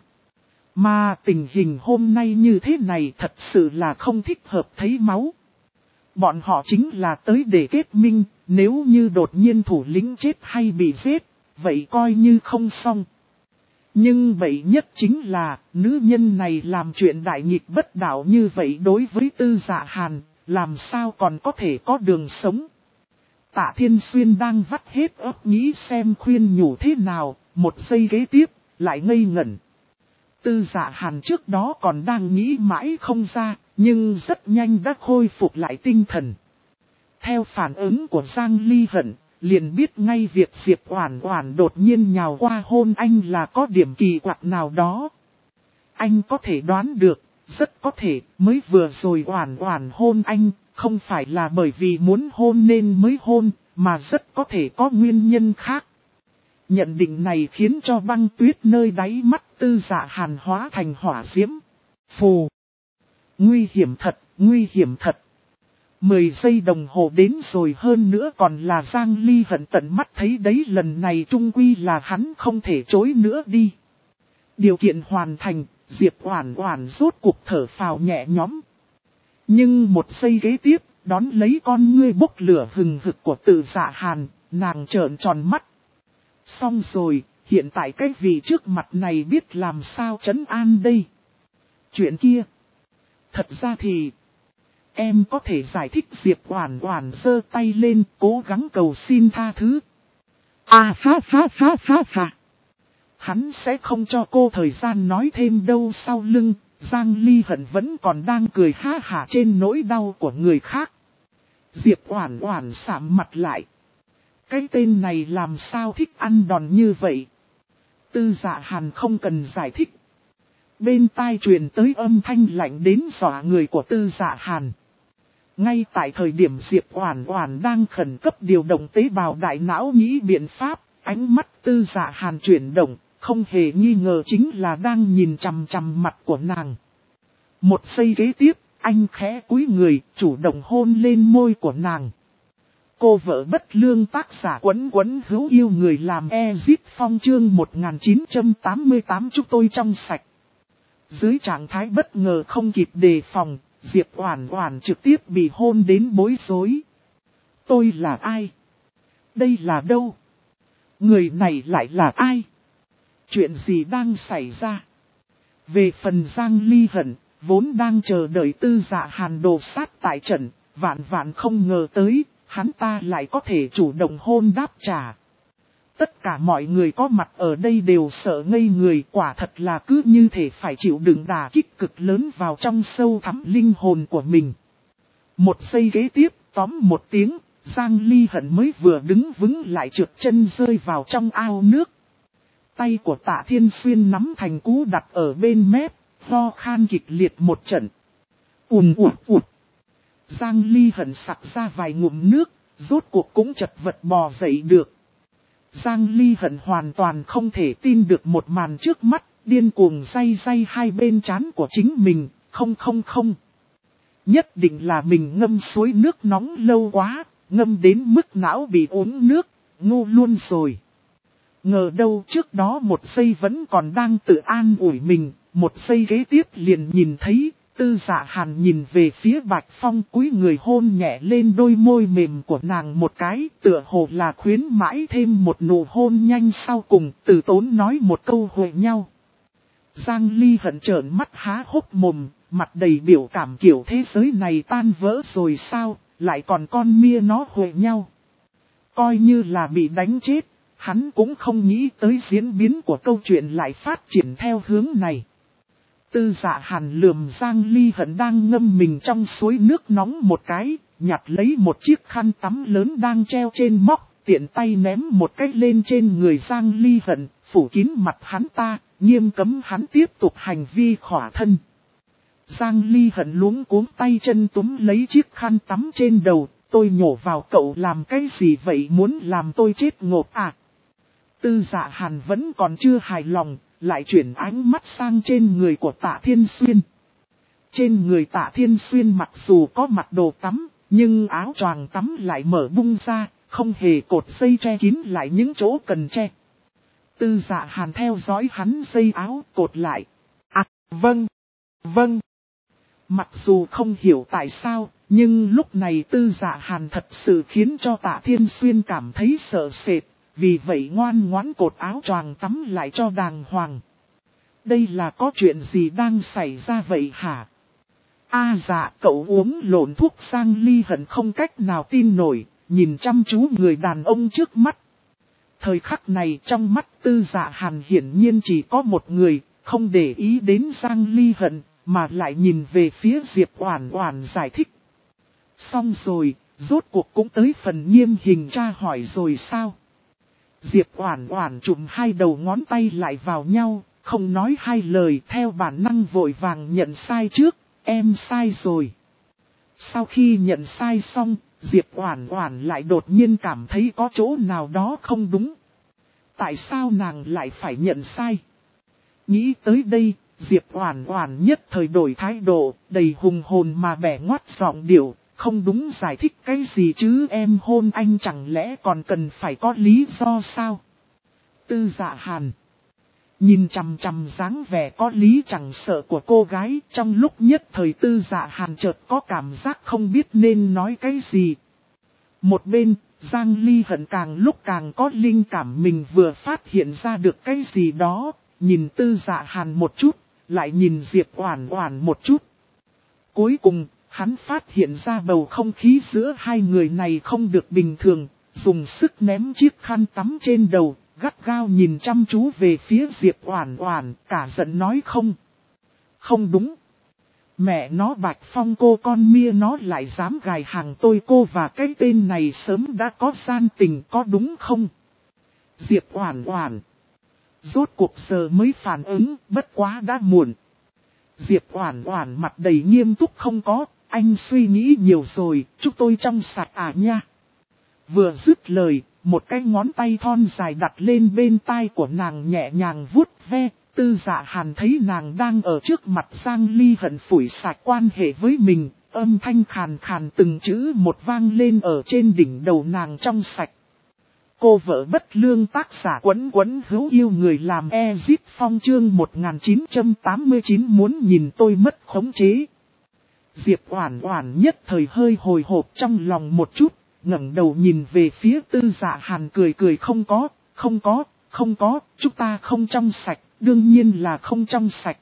Mà tình hình hôm nay như thế này thật sự là không thích hợp thấy máu. Bọn họ chính là tới để kết minh, nếu như đột nhiên thủ lĩnh chết hay bị giết, vậy coi như không xong. Nhưng bậy nhất chính là, nữ nhân này làm chuyện đại nghịch bất đạo như vậy đối với Tư Dạ Hàn, làm sao còn có thể có đường sống. Tạ Thiên Xuyên đang vắt hết óc nghĩ xem khuyên nhủ thế nào, một giây kế tiếp, lại ngây ngẩn. Tư Dạ Hàn trước đó còn đang nghĩ mãi không ra, nhưng rất nhanh đã khôi phục lại tinh thần. Theo phản ứng của Giang Ly Hận, liền biết ngay việc Diệp Oản Oản đột nhiên nhào qua hôn anh là có điểm kỳ quặc nào đó. Anh có thể đoán được, rất có thể mới vừa rồi Oản Oản hôn anh, không phải là bởi vì muốn hôn nên mới hôn, mà rất có thể có nguyên nhân khác. Nhận định này khiến cho băng tuyết nơi đáy mắt Tư Dạ Hàn hóa thành hỏa diễm. Phù! Nguy hiểm thật, nguy hiểm thật! 10 giây đồng hồ đến rồi, hơn nữa còn là Giang Ly Hận tận mắt thấy đấy, lần này trung quy là hắn không thể chối nữa đi. Điều kiện hoàn thành, Diệp Oản Oản rốt cuộc thở phào nhẹ nhõm. Nhưng một giây kế tiếp, đón lấy con ngươi bốc lửa hừng hực của Từ Dạ Hàn, nàng trợn tròn mắt. Xong rồi, hiện tại cái vị trước mặt này biết làm sao trấn an đây. Chuyện kia, thật ra thì, em có thể giải thích. Diệp Oản Oản giơ tay lên, cố gắng cầu xin tha thứ. Hắn sẽ không cho cô thời gian nói thêm đâu. Sau lưng, Giang Ly Hận vẫn còn đang cười ha hả trên nỗi đau của người khác. Diệp Oản Oản sạm mặt lại. Cái tên này làm sao thích ăn đòn như vậy? Tư Dạ Hàn không cần giải thích. Bên tai truyền tới âm thanh lạnh đến dọa người của Tư Dạ Hàn. Ngay tại thời điểm Diệp Oản Oản đang khẩn cấp điều động tế bào đại não nghĩ biện pháp, ánh mắt Tư Dạ Hàn chuyển động, không hề nghi ngờ chính là đang nhìn chằm chằm mặt của nàng. Một giây kế tiếp, anh khẽ cúi người, chủ động hôn lên môi của nàng. Cô vợ bất lương, tác giả Quấn Quấn hữu yêu người làm Ezit Phong, chương 1988. Chúng tôi trong sạch. Dưới trạng thái bất ngờ không kịp đề phòng, Diệp Oản Oản trực tiếp bị hôn đến bối rối. Tôi là ai? Đây là đâu? Người này lại là ai? Chuyện gì đang xảy ra? Về phần Giang Ly Hận, vốn đang chờ đợi Tư Dạ Hàn đồ sát tại trận, vạn vạn không ngờ tới, hắn ta lại có thể chủ động hôn đáp trả. Tất cả mọi người có mặt ở đây đều sợ ngây người, quả thật là cứ như thể phải chịu đựng đả kích cực lớn vào trong sâu thẳm linh hồn của mình. Một giây kế tiếp, tóm một tiếng, Giang Ly Hận mới vừa đứng vững lại trượt chân rơi vào trong ao nước. Tay của Tạ Thiên Xuyên nắm thành cú đặt ở bên mép, ho khan kịch liệt một trận. Giang Ly Hận sặc ra vài ngụm nước, rốt cuộc cũng chật vật bò dậy được. Giang Ly Hận hoàn toàn không thể tin được một màn trước mắt, điên cuồng day day hai bên trán của chính mình, không. Nhất định là mình ngâm suối nước nóng lâu quá, ngâm đến mức não bị uống nước, ngu luôn rồi. Ngờ đâu trước đó một giây vẫn còn đang tự an ủi mình, một giây kế tiếp liền nhìn thấy, Tư Dạ Hàn nhìn về phía Bạch Phong, cúi người hôn nhẹ lên đôi môi mềm của nàng một cái, tựa hồ là khuyến mãi thêm một nụ hôn nhanh sau cùng, từ tốn nói một câu hội nhau. Giang Ly Hận trợn mắt há hốc mồm, mặt đầy biểu cảm kiểu thế giới này tan vỡ rồi sao, lại còn con mia nó hội nhau. Coi như là bị đánh chết, hắn cũng không nghĩ tới diễn biến của câu chuyện lại phát triển theo hướng này. Tư Dạ Hàn lườm Giang Ly Hận đang ngâm mình trong suối nước nóng một cái, nhặt lấy một chiếc khăn tắm lớn đang treo trên móc, tiện tay ném một cái lên trên người Giang Ly Hận, phủ kín mặt hắn ta, nghiêm cấm hắn tiếp tục hành vi khỏa thân. Giang Ly Hận luống cuống tay chân túm lấy chiếc khăn tắm trên đầu, tôi nhổ vào cậu làm cái gì vậy, muốn làm tôi chết ngộp à? Tư Dạ Hàn vẫn còn chưa hài lòng, lại chuyển ánh mắt sang trên người của Tạ Thiên Xuyên. Trên người Tạ Thiên Xuyên mặc dù có mặc đồ tắm, nhưng áo choàng tắm lại mở bung ra, không hề cột dây che kín lại những chỗ cần che. Tư Dạ Hàn theo dõi hắn dây áo cột lại. À, vâng. Mặc dù không hiểu tại sao, nhưng lúc này Tư Dạ Hàn thật sự khiến cho Tạ Thiên Xuyên cảm thấy sợ sệt. Vì vậy ngoan ngoãn cột áo choàng tắm lại cho đàng hoàng. Đây là có chuyện gì đang xảy ra vậy hả? Dạ, cậu uống lộn thuốc. Giang Ly Hận không cách nào tin nổi, nhìn chăm chú người đàn ông trước mắt. Thời khắc này trong mắt Tư Dạ Hàn hiển nhiên chỉ có một người, không để ý đến Giang Ly Hận, mà lại nhìn về phía Diệp Oản Oản giải thích. Xong rồi, rốt cuộc cũng tới phần nghiêm hình tra hỏi rồi sao? Diệp Oản Oản chụm hai đầu ngón tay lại vào nhau, không nói hai lời, theo bản năng vội vàng nhận sai trước, em sai rồi. Sau khi nhận sai xong, Diệp Oản Oản lại đột nhiên cảm thấy có chỗ nào đó không đúng. Tại sao nàng lại phải nhận sai? Nghĩ tới đây, Diệp Oản Oản nhất thời đổi thái độ, đầy hùng hồn mà bẻ ngoắt giọng điệu, không đúng giải thích cái gì chứ em hôn anh chẳng lẽ còn cần phải có lý do sao? Tư Dạ Hàn nhìn chằm chằm dáng vẻ có lý chẳng sợ của cô gái, trong lúc nhất thời Tư Dạ Hàn chợt có cảm giác không biết nên nói cái gì. Một bên, Giang Ly Hận càng lúc càng có linh cảm mình vừa phát hiện ra được cái gì đó, nhìn Tư Dạ Hàn một chút, lại nhìn Diệp Oản Oản một chút. Cuối cùng, hắn phát hiện ra bầu không khí giữa hai người này không được bình thường, dùng sức ném chiếc khăn tắm trên đầu, gắt gao nhìn chăm chú về phía Diệp Oản Oản, cả giận nói không. Không đúng. Mẹ nó Bạch Phong cô con mia nó lại dám gài hàng tôi cô và cái tên này sớm đã có gian tình có đúng không? Diệp Oản Oản rốt cuộc giờ mới phản ứng, bất quá đã muộn. Diệp Oản Oản mặt đầy nghiêm túc không có, anh suy nghĩ nhiều rồi, chúc tôi trong sạch à nha. Vừa dứt lời, một cái ngón tay thon dài đặt lên bên tai của nàng nhẹ nhàng vuốt ve. Tư Dạ Hàn thấy nàng đang ở trước mặt Giang Ly Hận phủi sạch quan hệ với mình, âm thanh khàn khàn từng chữ một vang lên ở trên đỉnh đầu nàng trong sạch. Cô vợ bất lương tác giả Quấn Quấn hữu yêu người làm Ezit Phong chương 1989 muốn nhìn tôi mất khống chế. Diệp Oản Oản nhất thời hơi hồi hộp trong lòng một chút, ngẩng đầu nhìn về phía Tư Dạ Hàn cười cười không có, chúng ta không trong sạch, đương nhiên là không trong sạch.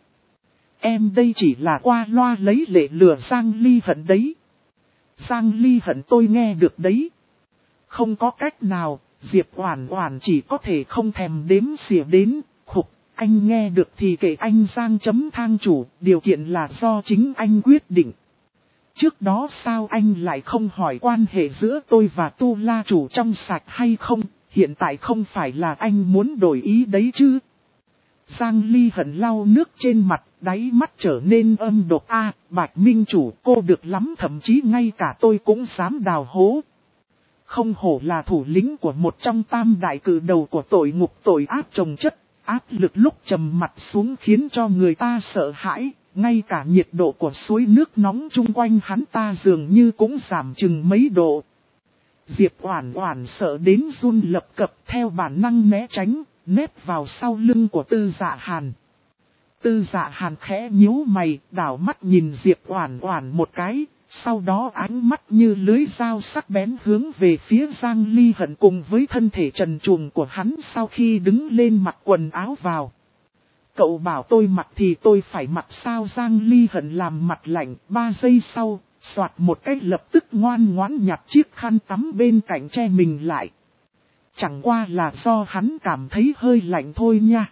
Em đây chỉ là qua loa lấy lệ lừa Giang Ly Hận đấy. Giang Ly Hận tôi nghe được đấy. Không có cách nào, Diệp Oản Oản chỉ có thể không thèm đếm xỉa đến, khục, anh nghe được thì kể anh Giang chấm thang chủ, điều kiện là do chính anh quyết định. Trước đó sao anh lại không hỏi quan hệ giữa tôi và Tu La chủ trong sạch hay không, hiện tại không phải là anh muốn đổi ý đấy chứ. Giang Ly Hận lau nước trên mặt, đáy mắt trở nên âm độc Bạch Minh chủ cô được lắm thậm chí ngay cả tôi cũng dám đào hố. Không hổ là thủ lĩnh của một trong tam đại cử đầu của tội ngục tội ác chồng chất, áp lực lúc trầm mặt xuống khiến cho người ta sợ hãi, ngay cả nhiệt độ của suối nước nóng chung quanh hắn ta dường như cũng giảm chừng mấy độ. Diệp Oản Oản sợ đến run lập cập theo bản năng né tránh, nép vào sau lưng của Tư Dạ Hàn. Tư Dạ Hàn khẽ nhíu mày, đảo mắt nhìn Diệp Oản Oản một cái, sau đó ánh mắt như lưới dao sắc bén hướng về phía Giang Ly Hận cùng với thân thể trần truồng của hắn sau khi đứng lên mặc quần áo vào. Cậu bảo tôi mặc thì tôi phải mặc sao? Giang Ly Hận làm mặt lạnh, 3 giây sau, xoạt một cái lập tức ngoan ngoãn nhặt chiếc khăn tắm bên cạnh che mình lại. Chẳng qua là do hắn cảm thấy hơi lạnh thôi nha.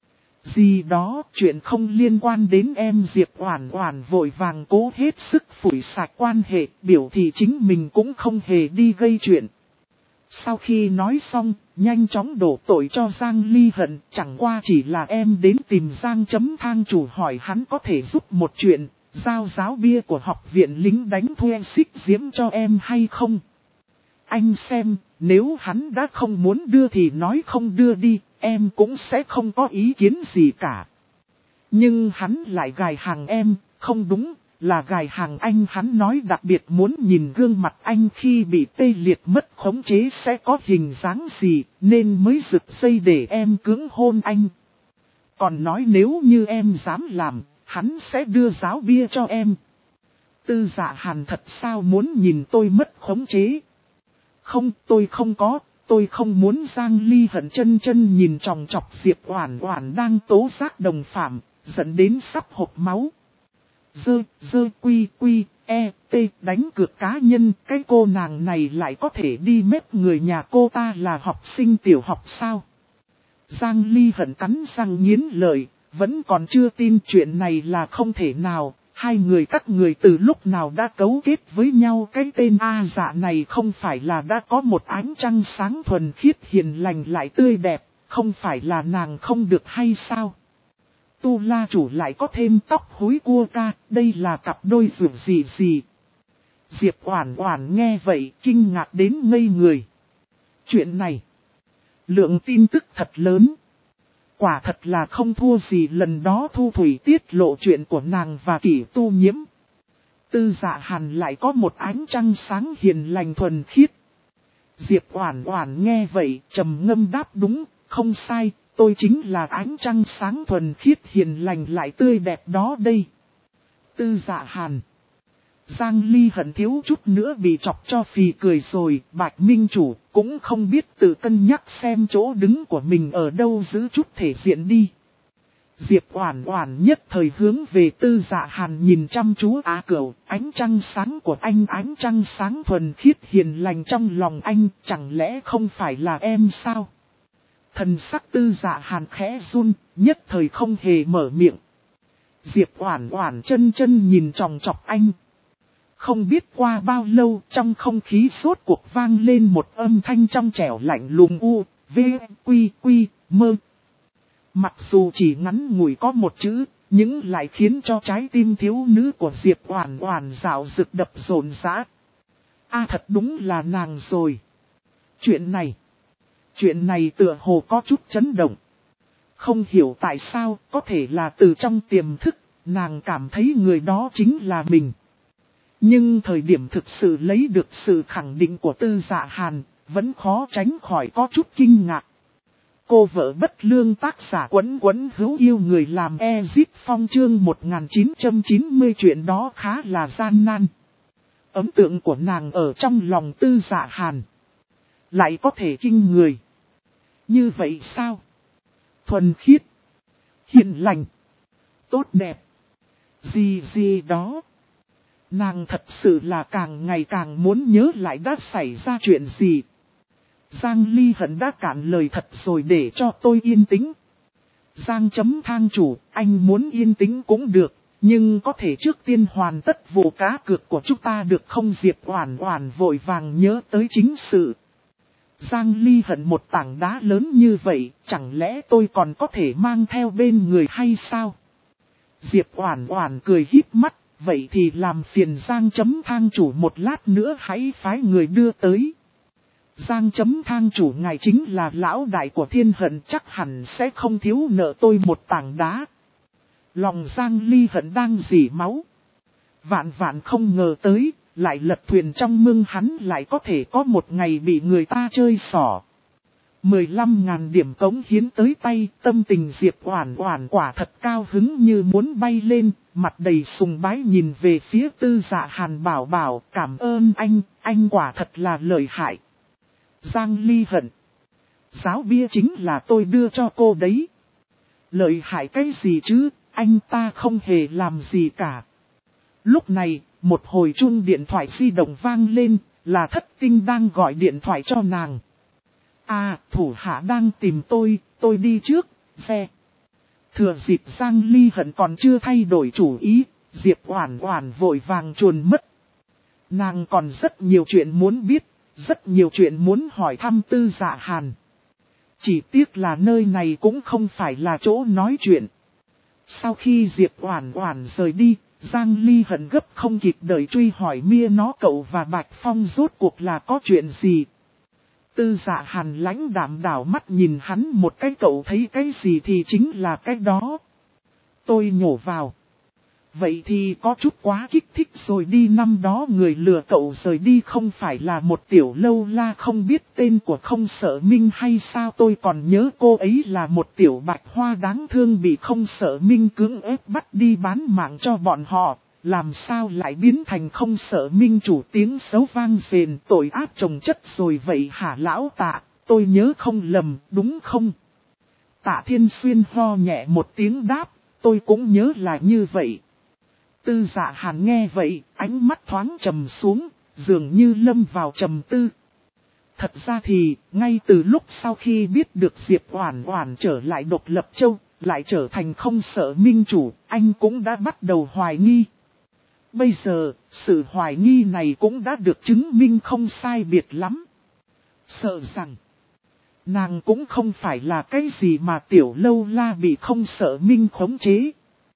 Gì đó, chuyện không liên quan đến em. Diệp Oản Oản vội vàng cố hết sức phủi sạch quan hệ, biểu thị chính mình cũng không hề đi gây chuyện. Sau khi nói xong, nhanh chóng đổ tội cho Giang Ly Hận, chẳng qua chỉ là em đến tìm Giang chấm thang chủ hỏi hắn có thể giúp một chuyện, giao giáo bia của học viện lính đánh thuê xích diễm cho em hay không. Anh xem, nếu hắn đã không muốn đưa thì nói không đưa đi, em cũng sẽ không có ý kiến gì cả. Nhưng hắn lại gài hàng em, không đúng, là gài hàng anh. Hắn nói đặc biệt muốn nhìn gương mặt anh khi bị tê liệt mất khống chế sẽ có hình dáng gì, nên mới giật dây để em cưỡng hôn anh. Còn nói nếu như em dám làm, hắn sẽ đưa giáo bia cho em. Tư Dạ Hàn thật sao muốn nhìn tôi mất khống chế? Không, tôi không có, tôi không muốn. Giang Ly Hận chân chân nhìn chòng chọc Diệp Oản Oản đang tố giác đồng phạm, dẫn đến sắp hộc máu. Quy, đánh cược cá nhân, cái cô nàng này lại có thể đi mép người nhà cô ta là học sinh tiểu học sao? Giang Ly Hận cắn răng nghiến lợi, vẫn còn chưa tin chuyện này là không thể nào. Hai người các người từ lúc nào đã cấu kết với nhau? Cái tên A Dạ này không phải là đã có một ánh trăng sáng thuần khiết hiền lành lại tươi đẹp, không phải là nàng không được hay sao? Tu La chủ lại có thêm tóc húi cua ca, đây là cặp đôi ruột gì? Diệp Oản Oản nghe vậy kinh ngạc đến ngây người. Chuyện này, lượng tin tức thật lớn. Quả thật là không thua gì lần đó Thu Thủy tiết lộ chuyện của nàng và Kỷ Tu Nhiễm. Tư Dạ Hàn lại có một ánh trăng sáng hiền lành thuần khiết. Diệp Oản Oản nghe vậy, trầm ngâm đáp đúng, không sai, tôi chính là ánh trăng sáng thuần khiết hiền lành lại tươi đẹp đó đây. Tư Dạ Hàn. Giang Ly Hận thiếu chút nữa bị chọc cho phì cười rồi, Bạch Minh Chủ cũng không biết tự cân nhắc xem chỗ đứng của mình ở đâu, giữ chút thể diện đi. Diệp Oản Oản nhất thời hướng về Tư Dạ Hàn nhìn chăm chú. Cửu, ánh trăng sáng của anh, ánh trăng sáng thuần khiết hiền lành trong lòng anh, chẳng lẽ không phải là em sao? Thần sắc Tư Dạ Hàn khẽ run, nhất thời không hề mở miệng. Diệp Oản Oản chân chân nhìn chòng chọc anh. Không biết qua bao lâu, trong không khí sốt cuộc vang lên một âm thanh trong trẻo lạnh lùng u, v, quy, quy, mơ. Mặc dù chỉ ngắn ngủi có một chữ, nhưng lại khiến cho trái tim thiếu nữ của Diệp Oản Oản dạo dực đập rộn rã. Thật đúng là nàng rồi. Chuyện này tựa hồ có chút chấn động. Không hiểu tại sao, có thể là từ trong tiềm thức, nàng cảm thấy người đó chính là mình. Nhưng thời điểm thực sự lấy được sự khẳng định của Tư Dạ Hàn, vẫn khó tránh khỏi có chút kinh ngạc. Cô vợ bất lương tác giả Quấn Quấn hữu yêu người làm Ezip Phong chương 1990 chuyện đó khá là gian nan. Ấn tượng của nàng ở trong lòng Tư Dạ Hàn lại có thể kinh người. Như vậy sao? Thuần khiết, hiền lành, tốt đẹp, gì đó. Nàng thật sự là càng ngày càng muốn nhớ lại đã xảy ra chuyện gì. Giang Ly Hận đã cản lời thật rồi, để cho tôi yên tĩnh. Giang chấm thang chủ, anh muốn yên tĩnh cũng được, nhưng có thể trước tiên hoàn tất vụ cá cược của chúng ta được không? Diệp Oản Oản vội vàng nhớ tới chính sự. Giang Ly Hận, một tảng đá lớn như vậy, chẳng lẽ tôi còn có thể mang theo bên người hay sao? Diệp Oản Oản cười híp mắt, vậy thì làm phiền Giang chấm thang chủ một lát nữa hãy phái người đưa tới. Giang chấm thang chủ, ngài chính là lão đại của Thiên Hận, chắc hẳn sẽ không thiếu nợ tôi một tảng đá. Lòng Giang Ly Hận đang rỉ máu. Vạn vạn không ngờ tới, lại lật thuyền trong mương, hắn lại có thể có một ngày bị người ta chơi xỏ. 15.000 điểm cống hiến tới tay, tâm tình Diệp Oản Oản quả thật cao hứng như muốn bay lên, mặt đầy sùng bái nhìn về phía Tư Dạ Hàn, bảo cảm ơn anh quả thật là lợi hại. Giang Ly Hận, giáo bia chính là tôi đưa cho cô đấy. Lợi hại cái gì chứ, anh ta không hề làm gì cả. Lúc này, một hồi chuông điện thoại di động vang lên, là Thất Tinh đang gọi điện thoại cho nàng. Thủ hạ đang tìm tôi đi trước, xe. Thừa dịp Giang Ly Hận còn chưa thay đổi chủ ý, Diệp Oản Oản vội vàng chuồn mất. Nàng còn rất nhiều chuyện muốn biết, rất nhiều chuyện muốn hỏi thăm Tư Dạ Hàn. Chỉ tiếc là nơi này cũng không phải là chỗ nói chuyện. Sau khi Diệp Oản Oản rời đi, Giang Ly Hận gấp không kịp đợi truy hỏi mia nó, cậu và Bạch Phong rốt cuộc là có chuyện gì. Tư Dạ Hàn lãnh đạm đảo mắt nhìn hắn một cái, cậu thấy cái gì thì chính là cái đó. Tôi nhổ vào. Vậy thì có chút quá kích thích rồi đi, năm đó người lừa cậu rời đi không phải là một tiểu lâu la không biết tên của Không Sợ Minh hay sao? Tôi còn nhớ cô ấy là một tiểu bạch hoa đáng thương bị Không Sợ Minh cưỡng ép bắt đi bán mạng cho bọn họ. Làm sao lại biến thành Không Sợ Minh chủ tiếng xấu vang rền, tội ác chồng chất rồi vậy hả lão Tạ? Tôi nhớ không lầm, đúng không? Tạ Thiên Xuyên ho nhẹ một tiếng đáp, tôi cũng nhớ là như vậy. Tư Dạ Hàn nghe vậy, ánh mắt thoáng trầm xuống, dường như lâm vào trầm tư. Thật ra thì, ngay từ lúc sau khi biết được Diệp Oản Oản trở lại Độc Lập Châu, lại trở thành Không Sợ Minh chủ, anh cũng đã bắt đầu hoài nghi. Bây giờ, sự hoài nghi này cũng đã được chứng minh không sai biệt lắm. Sợ rằng, nàng cũng không phải là cái gì mà tiểu lâu la bị Không Sợ Minh khống chế,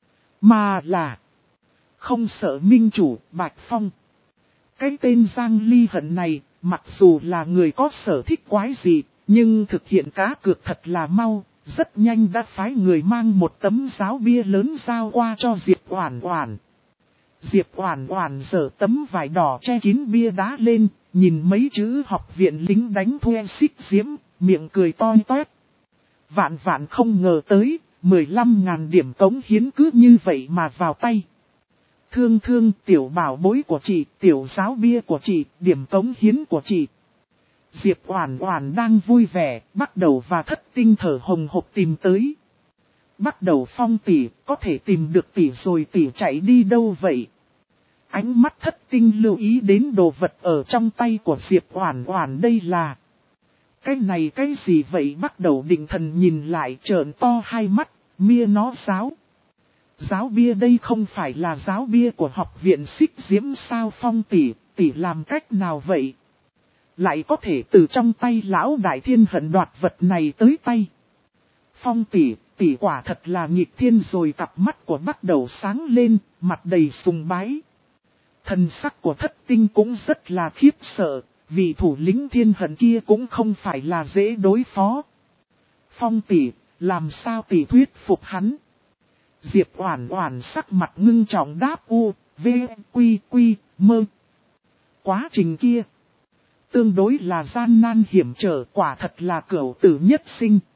mà là Không Sợ Minh chủ Bạch Phong. Cái tên Giang Ly Hận này, mặc dù là người có sở thích quái dị, nhưng thực hiện cá cược thật là mau, rất nhanh đã phái người mang một tấm giáo bia lớn giao qua cho Diệp Oản Oản. Diệp Oản Oản giở tấm vải đỏ che kín bia đá lên, nhìn mấy chữ học viện lính đánh thuê xích diễm, miệng cười to toét. Vạn vạn không ngờ tới, 15.000 điểm cống hiến cứ như vậy mà vào tay. Thương thương tiểu bảo bối của chị, tiểu giáo bia của chị, điểm cống hiến của chị. Diệp Oản Oản đang vui vẻ, Bắt Đầu và Thất Tinh thở hồng hộc tìm tới. Bắt Đầu, Phong tỷ, có thể tìm được tỷ rồi, tỷ chạy đi đâu vậy? Ánh mắt Thất Tinh lưu ý đến đồ vật ở trong tay của Diệp Oản Oản, đây là... Cái này cái gì vậy? Bắt Đầu định thần nhìn lại, trợn to hai mắt, mia nó giáo. Giáo bia đây không phải là giáo bia của học viện xích diễm sao? Phong tỷ, tỷ làm cách nào vậy? Lại có thể từ trong tay lão đại thiên hận đoạt vật này tới tay. Phong tỷ, tỷ quả thật là nghịch thiên rồi. Cặp mắt của Bắt Đầu sáng lên, mặt đầy sùng bái. Thần sắc của Thất Tinh cũng rất là khiếp sợ, vì thủ lĩnh thiên hận kia cũng không phải là dễ đối phó. Phong tỷ, làm sao tỷ thuyết phục hắn? Diệp Oản Oản sắc mặt ngưng trọng đáp: U, V, Quy, Quy, Mơ. Quá trình kia tương đối là gian nan hiểm trở, quả thật là cửu tử nhất sinh.